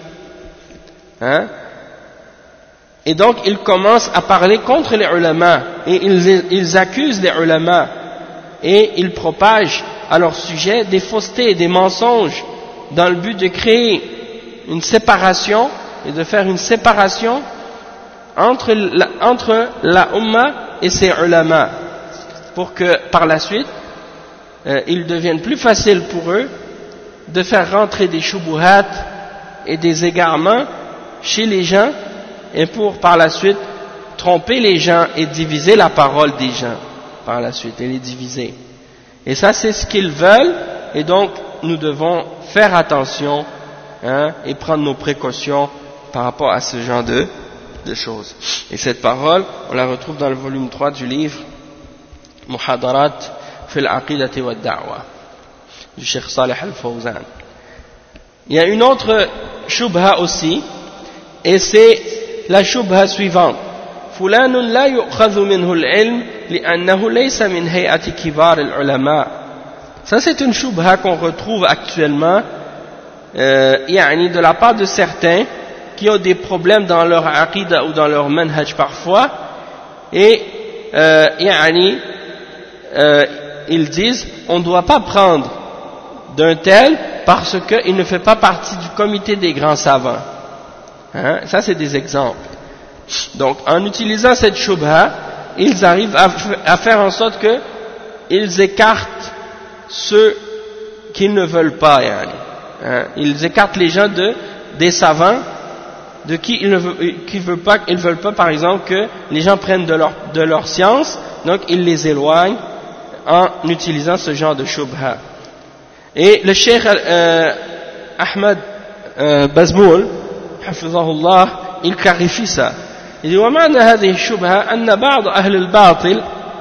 Et donc ils commencent à parler contre les ulama et ils accusent les ulama et ils propagent à leur sujet des faussetés, des mensonges, dans le but de créer une séparation et de faire une séparation entre la Ummah et ses ulama, pour que par la suite il devienne plus facile pour eux de faire rentrer des shubuhat et des égarements chez les gens, et pour par la suite tromper les gens et diviser la parole des gens par la suite et les diviser. Et ça, c'est ce qu'ils veulent, et donc nous devons faire attention et prendre nos précautions par rapport à ce genre de choses. Et cette parole, on la retrouve dans le volume 3 du livre Muhadarat fil Aqidati wa Da'wa du Cheikh Salih al-Fawzan. Il y a une autre shubha aussi, et c'est la shubha suivante. فلان لا يؤخذ منه العلم لأنه ليس من هيئة كبار العلماء. Ça, c'est une shubha qu'on retrouve actuellement de la part de certains qui ont des problèmes dans leur aqida ou dans leur manhaj parfois, et ils disent on ne doit pas prendre d'un tel parce qu'il ne fait pas partie du comité des grands savants. Ça, c'est des exemples. Donc, en utilisant cette shubha, ils arrivent à faire en sorte qu'ils écartent ceux qu'ils ne veulent pas. Ils écartent les gens des savants de qui ils veulent pas, par exemple, que les gens prennent de leur science, donc ils les éloignent en utilisant ce genre de shubha. Et le Cheikh Ahmad Bazmoul, hafizahullah, il clarifie ça. Il dit ومعنى هذه الشبهة أن بعض أهل الباطل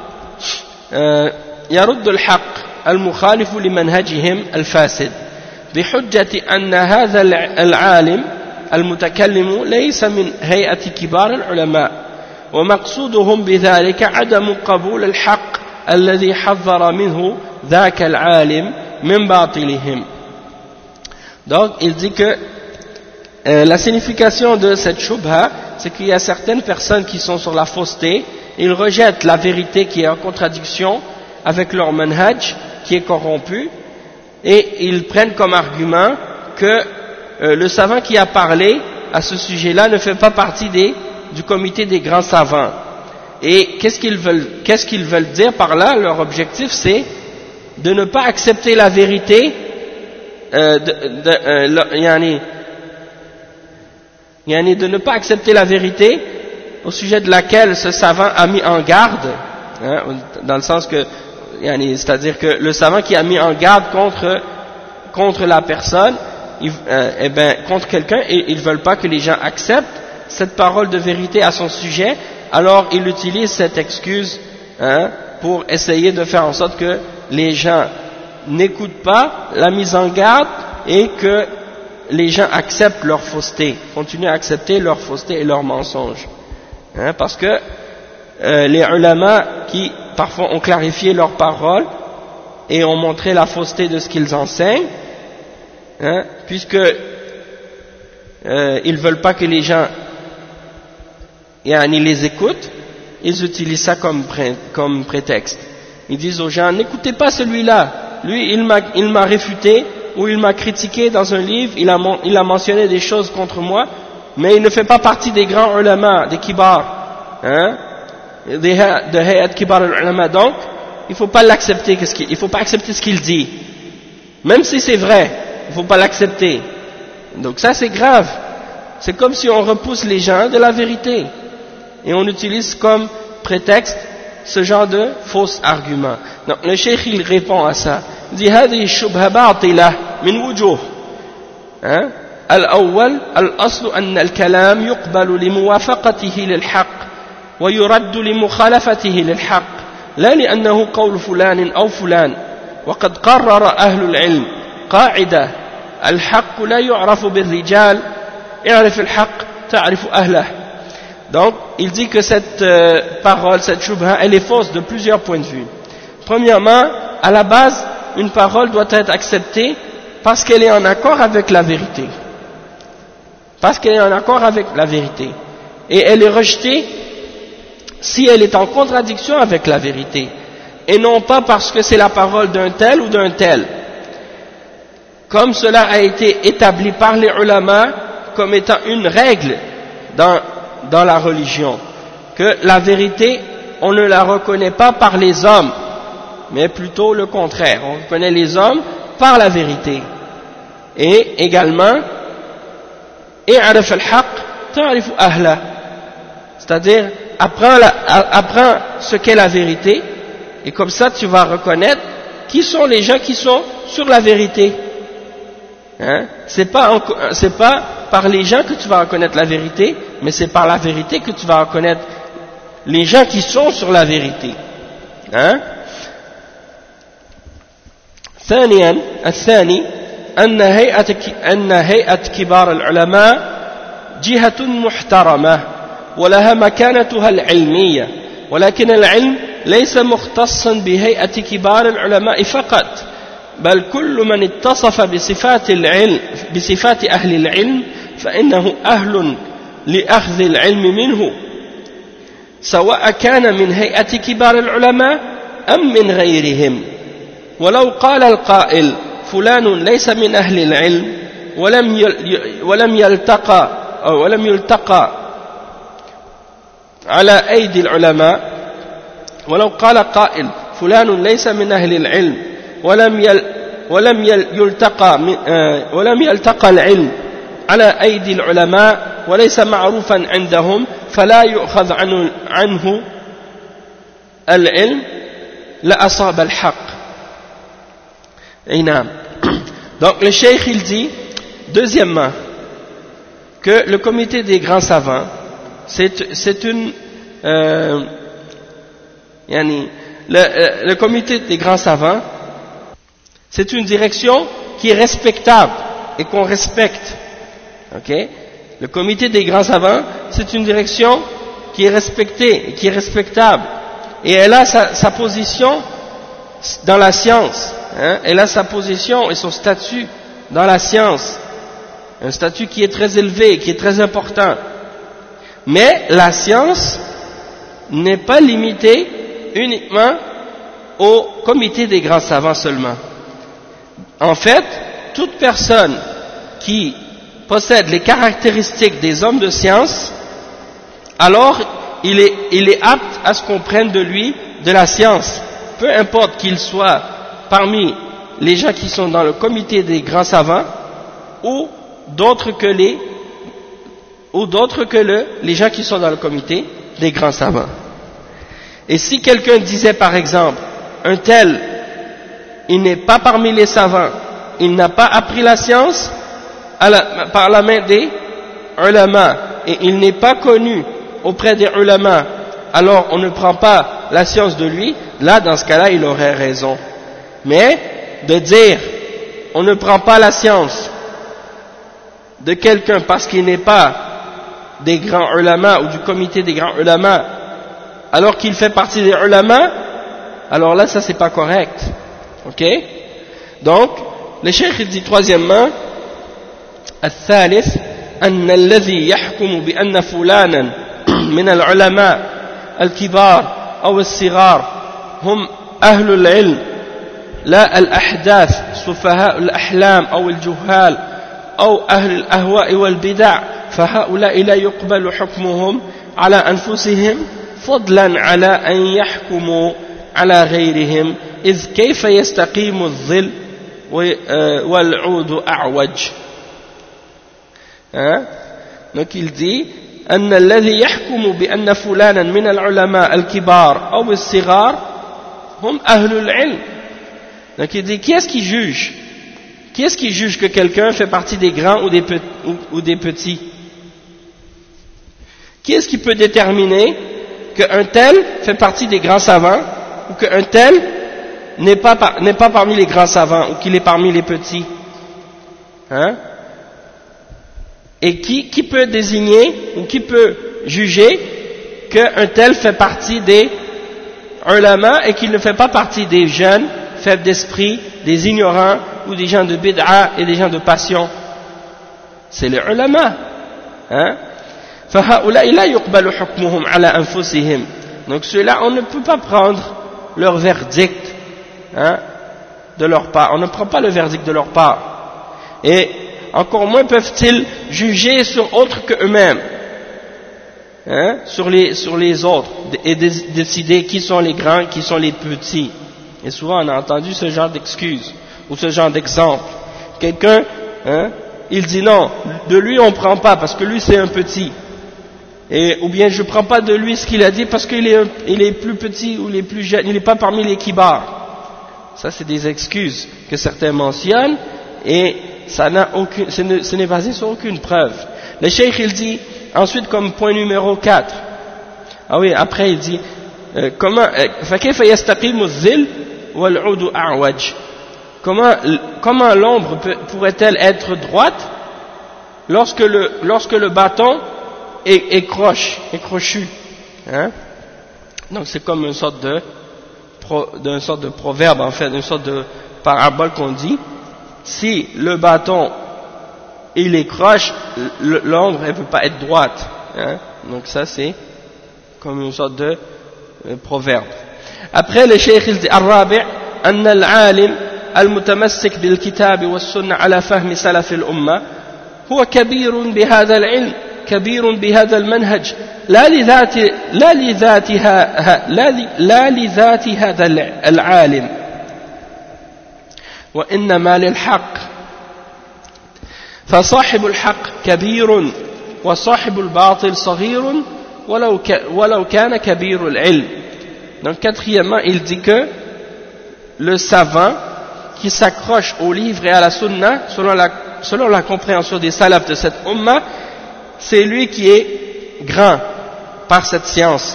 يرد الحق المخالف لمنهجهم الفاسد بحجة أن هذا العالم المتكلم ليس من هيئة كبار العلماء ومقصودهم بذلك عدم قبول الحق الذي حذر منه ذاك العالم من باطلهم. Donc il dit que la signification de cette shubha, c'est qu'il y a certaines personnes qui sont sur la fausseté, ils rejettent la vérité qui est en contradiction avec leur manhaj qui est corrompu, et ils prennent comme argument que le savant qui a parlé à ce sujet-là ne fait pas partie du comité des grands savants. Et qu'est-ce qu'ils veulent dire par là? Leur objectif, c'est de ne pas accepter la vérité, de ne pas accepter la vérité au sujet de laquelle ce savant a mis en garde, dans le sens que, c'est-à-dire que le savant qui a mis en garde contre la personne, contre quelqu'un, et ils ne veulent pas que les gens acceptent cette parole de vérité à son sujet, alors ils utilisent cette excuse pour essayer de faire en sorte que les gens n'écoutent pas la mise en garde et que les gens acceptent leur fausseté, continuent à accepter leur fausseté et leurs mensonges. Parce que les ulama qui parfois ont clarifié leurs paroles et ont montré la fausseté de ce qu'ils enseignent, puisque ils veulent pas que les gens les écoutent, ils utilisent ça comme prétexte. Ils disent aux gens, n'écoutez pas celui-là, lui il m'a réfuté, ou il m'a critiqué dans un livre, il a mentionné des choses contre moi, mais il ne fait pas partie des grands ulama, des kibar, de hayat kibar ulama. Donc, il ne faut pas l'accepter, il faut pas accepter ce qu'il dit. Même si c'est vrai, il ne faut pas l'accepter. Donc ça c'est grave. C'est comme si on repousse les gens de la vérité. Et on utilise comme prétexte ce genre de faux arguments. Donc le cheikh il répond à ça. Il dit هذه الشبهة باطلة من وجوه. الأول الأصل أن الكلام يقبل لموافقته للحق ويرد لمخالفته للحق لا لأنه قول فلان أو فلان. وقد قرر أهل العلم قاعدة الحق لا يعرف بالرجال اعرف الحق تعرف أهله. Donc, il dit que cette parole, cette shubha, elle est fausse de plusieurs points de vue. Premièrement, à la base, une parole doit être acceptée parce qu'elle est en accord avec la vérité. Parce qu'elle est en accord avec la vérité. Et elle est rejetée si elle est en contradiction avec la vérité. et non pas parce que c'est la parole d'un tel ou d'un tel, comme cela a été établi par les ulama comme étant une règle dans la religion, que la vérité, on ne la reconnaît pas par les hommes, mais plutôt le contraire, on reconnaît les hommes par la vérité. Et également, i'raf al-haqq ta'rifu ahla, c'est-à-dire apprends ce qu'est la vérité, et comme ça tu vas reconnaître qui sont les gens qui sont sur la vérité. Hein? C'est pas par les gens que tu vas reconnaître la vérité, mais c'est par la vérité que tu vas reconnaître les gens qui sont sur la vérité. Hein? ثانيا الثاني أن هيئة كبار العلماء جهة محترمة ولها مكانتها العلمية، ولكن العلم ليس مختصا بهيئة كبار العلماء فقط، بل كل من اتصف بصفات أهل العلم فإنه أهل لأخذ العلم منه، سواء كان من هيئة كبار العلماء أم من غيرهم. ولو قال القائل فلان ليس من أهل العلم ولم يلتقى على أيدي العلماء، ولو قال قائل فلان ليس من أهل العلم ولم يلتقى العلم على أيدي العلماء وليس معروفا عندهم فلا يؤخذ عنه العلم لأصاب الحق. Donc le cheikh il dit deuxièmement que le comité des grands savants c'est une le comité des grands savants c'est une direction qui est respectable et qu'on respecte. Okay? Le comité des grands savants c'est une direction qui est respectée et qui est respectable, et elle a sa position dans la science. Hein, elle a sa position et son statut dans la science, un statut qui est très élevé, qui est très important. Mais la science n'est pas limitée uniquement au comité des grands savants seulement. En fait, toute personne qui possède les caractéristiques des hommes de science, alors il est apte à ce qu'on prenne de lui de la science, peu importe qu'il soit parmi les gens qui sont dans le comité des grands savants ou d'autres que les gens qui sont dans le comité des grands savants. Et si quelqu'un disait par exemple, un tel, il n'est pas parmi les savants, il n'a pas appris la science par la main des ulama, et il n'est pas connu auprès des ulama, alors on ne prend pas la science de lui, là dans ce cas-là il aurait raison. Mais de dire on ne prend pas la science de quelqu'un parce qu'il n'est pas des grands ulama ou du comité des grands ulama alors qu'il fait partie des ulama, alors là ça c'est pas correct. Ok? Donc le cheikh dit troisièmement الثالث أن الذي يحكم بأن فلانا من العلماء الكبار أو الصغار هم أهل العلم لا الأحداث سفهاء الأحلام أو الجهال أو أهل الأهواء والبدع، فهؤلاء لا يقبل حكمهم على أنفسهم فضلا على أن يحكموا على غيرهم، إذ كيف يستقيم الظل والعود أعوج. Donc il dit أن الذي يحكم بأن فلانا من العلماء الكبار أو الصغار هم أهل العلم. Donc il dit, qui est-ce qui juge? Qui est-ce qui juge que quelqu'un fait partie des grands ou des petits? Qui est-ce qui peut déterminer qu'un tel fait partie des grands savants ou qu'un tel n'est pas parmi les grands savants ou qu'il est parmi les petits? Hein? Et qui peut désigner ou qui peut juger qu'un tel fait partie des ulama et qu'il ne fait pas partie des jeunes faibles d'esprit, des ignorants ou des gens de bid'a et des gens de passion? C'est les ulama. Hein? Donc ceux-là, on ne peut pas prendre leur verdict, hein, de leur part. On ne prend pas le verdict de leur part. Et encore moins peuvent-ils juger sur autres qu'eux-mêmes, hein, sur les autres, et décider qui sont les grands, qui sont les petits. Et souvent on a entendu ce genre d'excuses, ou ce genre d'exemple. Quelqu'un, hein, il dit non, de lui on ne prend pas parce que lui c'est un petit. Ou bien je ne prends pas de lui ce qu'il a dit parce qu'il est plus petit ou il est plus jeune, il n'est pas parmi les kibars. Ça c'est des excuses que certains mentionnent et ça n'a aucune, ce n'est basé sur aucune preuve. Le cheikh il dit ensuite comme point numéro 4, ah oui, après il dit comment l'ombre pourrait-elle être droite lorsque le bâton est crochu, hein? Donc c'est comme une sorte de proverbe, en fait, une sorte de parabole qu'on dit. Si le bâton il est croche, l'ombre elle peut pas être droite, hein? Donc ça c'est comme une sorte de proverbe. Après le cheikh il dit الرابع أن العالم المتمسك بالكتاب والسنة على فهم سلف الأمة هو كبير بهذا العلم كبير بهذا المنهج لا لذات هذا العالم وإنما للحق فصاحب الحق كبير وصاحب الباطل صغير ولو كان كبير العلم. Donc quatrièmement il dit que le savant qui s'accroche au livre et à la sunna selon la compréhension des salafs de cette umma, c'est lui qui est grand par cette science.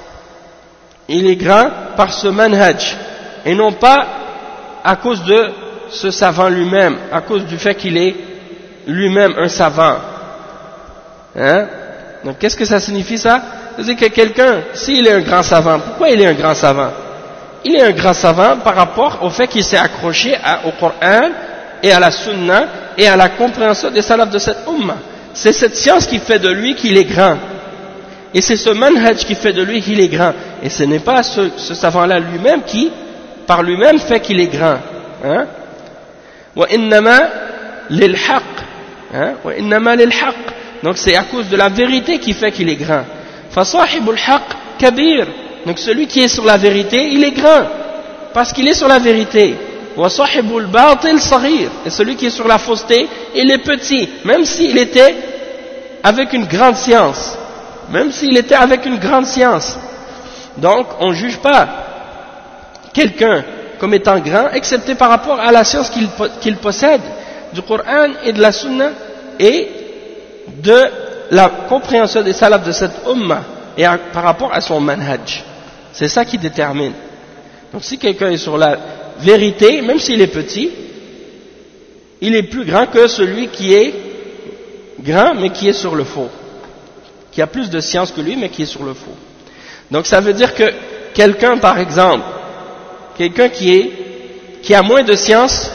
Il est grand par ce manhaj et non pas à cause de ce savant lui-même, à cause du fait qu'il est lui-même un savant. Hein? Donc qu'est-ce que ça signifie ça? C'est que quelqu'un, s'il est un grand savant, pourquoi il est un grand savant? Il est un grand savant par rapport au fait qu'il s'est accroché au Coran et à la sunna et à la compréhension des salafs de cette umma. C'est cette science qui fait de lui qu'il est grand. Et c'est ce manhaj qui fait de lui qu'il est grand. Et ce n'est pas ce savant-là lui-même qui, par lui-même, fait qu'il est grand. Hein? وَإِنَّمَا لِلْحَقِّ. Hein? وَإِنَّمَا لِلْحَقِّ. Donc c'est à cause de la vérité qui fait qu'il est grand. فَصَاحِبُ الْحَقِّ كَبِيرٌ. Donc celui qui est sur la vérité, il est grand. Parce qu'il est sur la vérité. وَصَاحِبُ الْبَاطِلِ صَغِيرٌ. Et celui qui est sur la fausseté, il est petit. Même s'il était avec une grande science. Même s'il était avec une grande science. Donc on ne juge pas quelqu'un comme étant grand, excepté par rapport à la science qu'il possède du Coran et de la Sunna et de la compréhension des salafs de cette umma et par rapport à son manhaj. C'est ça qui détermine. Donc si quelqu'un est sur la vérité, même s'il est petit, il est plus grand que celui qui est grand mais qui est sur le faux, qui a plus de science que lui mais qui est sur le faux. Donc ça veut dire que quelqu'un, par exemple, quelqu'un qui a moins de science,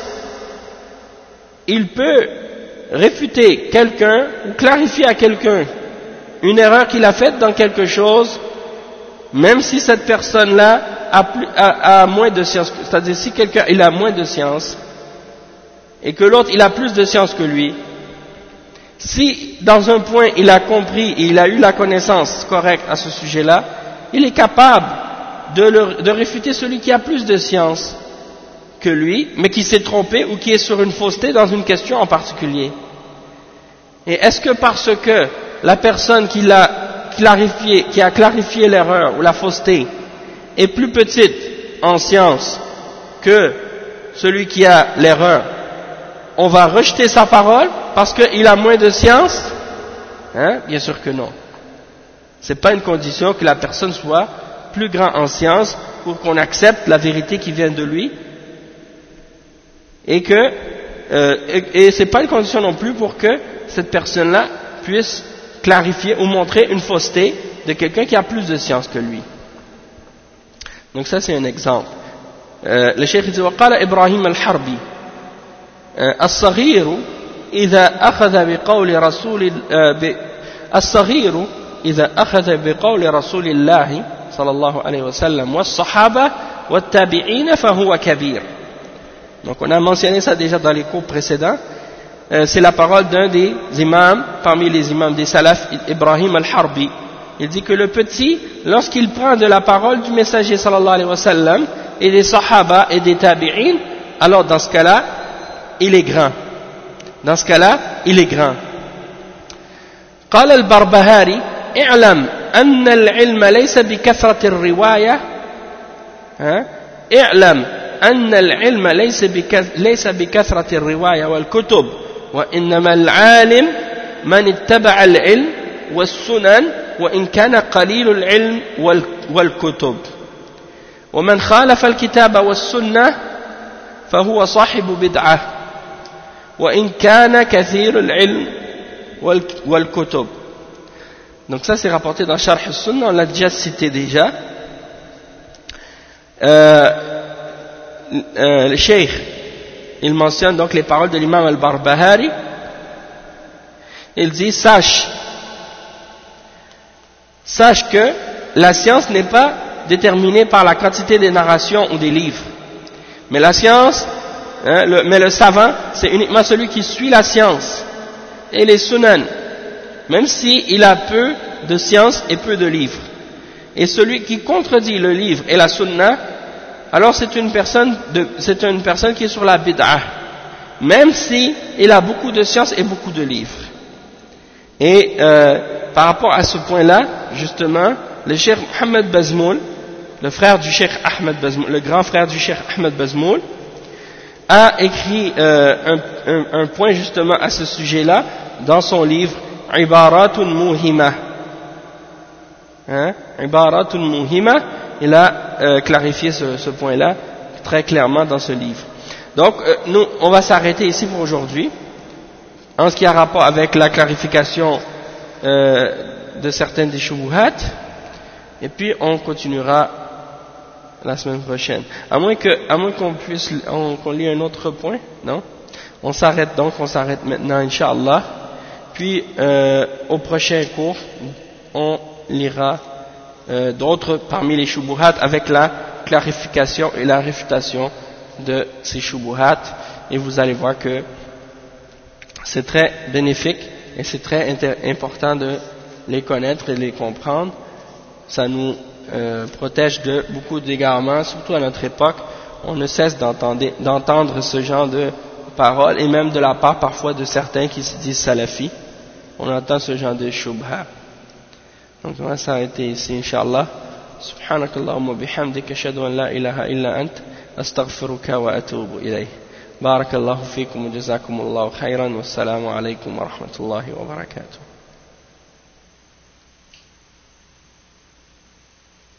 il peut réfuter quelqu'un ou clarifier à quelqu'un une erreur qu'il a faite dans quelque chose, même si cette personne-là a moins de science. C'est-à-dire si quelqu'un il a moins de science et que l'autre il a plus de science que lui, si dans un point il a compris et il a eu la connaissance correcte à ce sujet-là, il est capable de réfuter celui qui a plus de science que lui, mais qui s'est trompé ou qui est sur une fausseté dans une question en particulier. Et est-ce que parce que la personne qui a clarifié l'erreur ou la fausseté est plus petite en science que celui qui a l'erreur, on va rejeter sa parole parce qu'il a moins de science? Hein? Bien sûr que non. C'est pas une condition que la personne soit plus grand en science pour qu'on accepte la vérité qui vient de lui, et c'est pas une condition non plus pour que cette personne-là puisse clarifier ou montrer une fausseté de quelqu'un qui a plus de science que lui. Donc ça c'est un exemple. Le cheikh dit وقال إبراهيم الحربي الصغير إذا أخذ بقول رسول الله صلى الله عليه وسلم والصحابة وَالتَّابِعِينَ فَهُوَ كَبِيرٌ. Donc on a mentionné ça déjà dans les cours précédents. C'est la parole d'un des imams, parmi les imams des salafs, Ibrahim al-Harbi. Il dit que le petit, lorsqu'il prend de la parole du messager sallallahu alayhi wa sallam, et des sahaba et des tabi'in, alors dans ce cas-là, il est grand. Dans ce cas-là, il est grand. قال البربهاري اعلم أن العلم ليس بكثرة الرواية اعلم أن العلم ليس بكثرة الرواية والكتب وإنما العالم من اتبع العلم والسنن وإن كان قليل العلم والكتب ومن خالف الكتاب والسنة فهو صاحب بدعة وإن كان كثير العلم والكتب. Donc ça c'est rapporté dans Sharh al-Sunnah, on l'a déjà cité déjà. Le Cheikh, il mentionne donc les paroles de l'imam al-Barbahari. Il dit sache que la science n'est pas déterminée par la quantité des narrations ou des livres, mais la science, mais le savant, c'est uniquement celui qui suit la science et les sunan, même s'il a peu de science et peu de livres. Et celui qui contredit le livre et la sunna, alors c'est une personne qui est sur la bid'ah, même si il a beaucoup de science et beaucoup de livres. Et par rapport à ce point-là, justement, le Cheikh Mohammed Bazmoul, le frère du Cheikh Ahmed Bazmoul, le grand frère du Cheikh Ahmed Bazmoul, a écrit un point justement à ce sujet-là dans son livre Ibaratun Muhima. Ibaratun Muhima, il a clarifié ce point-là très clairement dans ce livre. Donc nous, on va s'arrêter ici pour aujourd'hui en ce qui a rapport avec la clarification de certaines des shubuhat, et puis on continuera la semaine prochaine. À moins qu'on lit un autre point, non? On s'arrête maintenant, Inch'Allah. Puis au prochain cours, on lira d'autres parmi les shubuhat avec la clarification et la réfutation de ces shubuhat, et vous allez voir que c'est très bénéfique et c'est très important de les connaître et de les comprendre. Ça nous protège de beaucoup d'égarements, surtout à notre époque. On ne cesse d'entendre ce genre de paroles, et même de la part parfois de certains qui se disent salafis. On entend ce genre de shubha. Donc on va s'arrêter ici, Inch'Allah. Subhanakallahumma bihamdika ashhadu an la ilaha illa ant astaghfiruka wa atubu ilayh. Barakallahu fikum wa jazakumullahu khairan, wassalamu alaykum wa rahmatullahi wa barakatuh.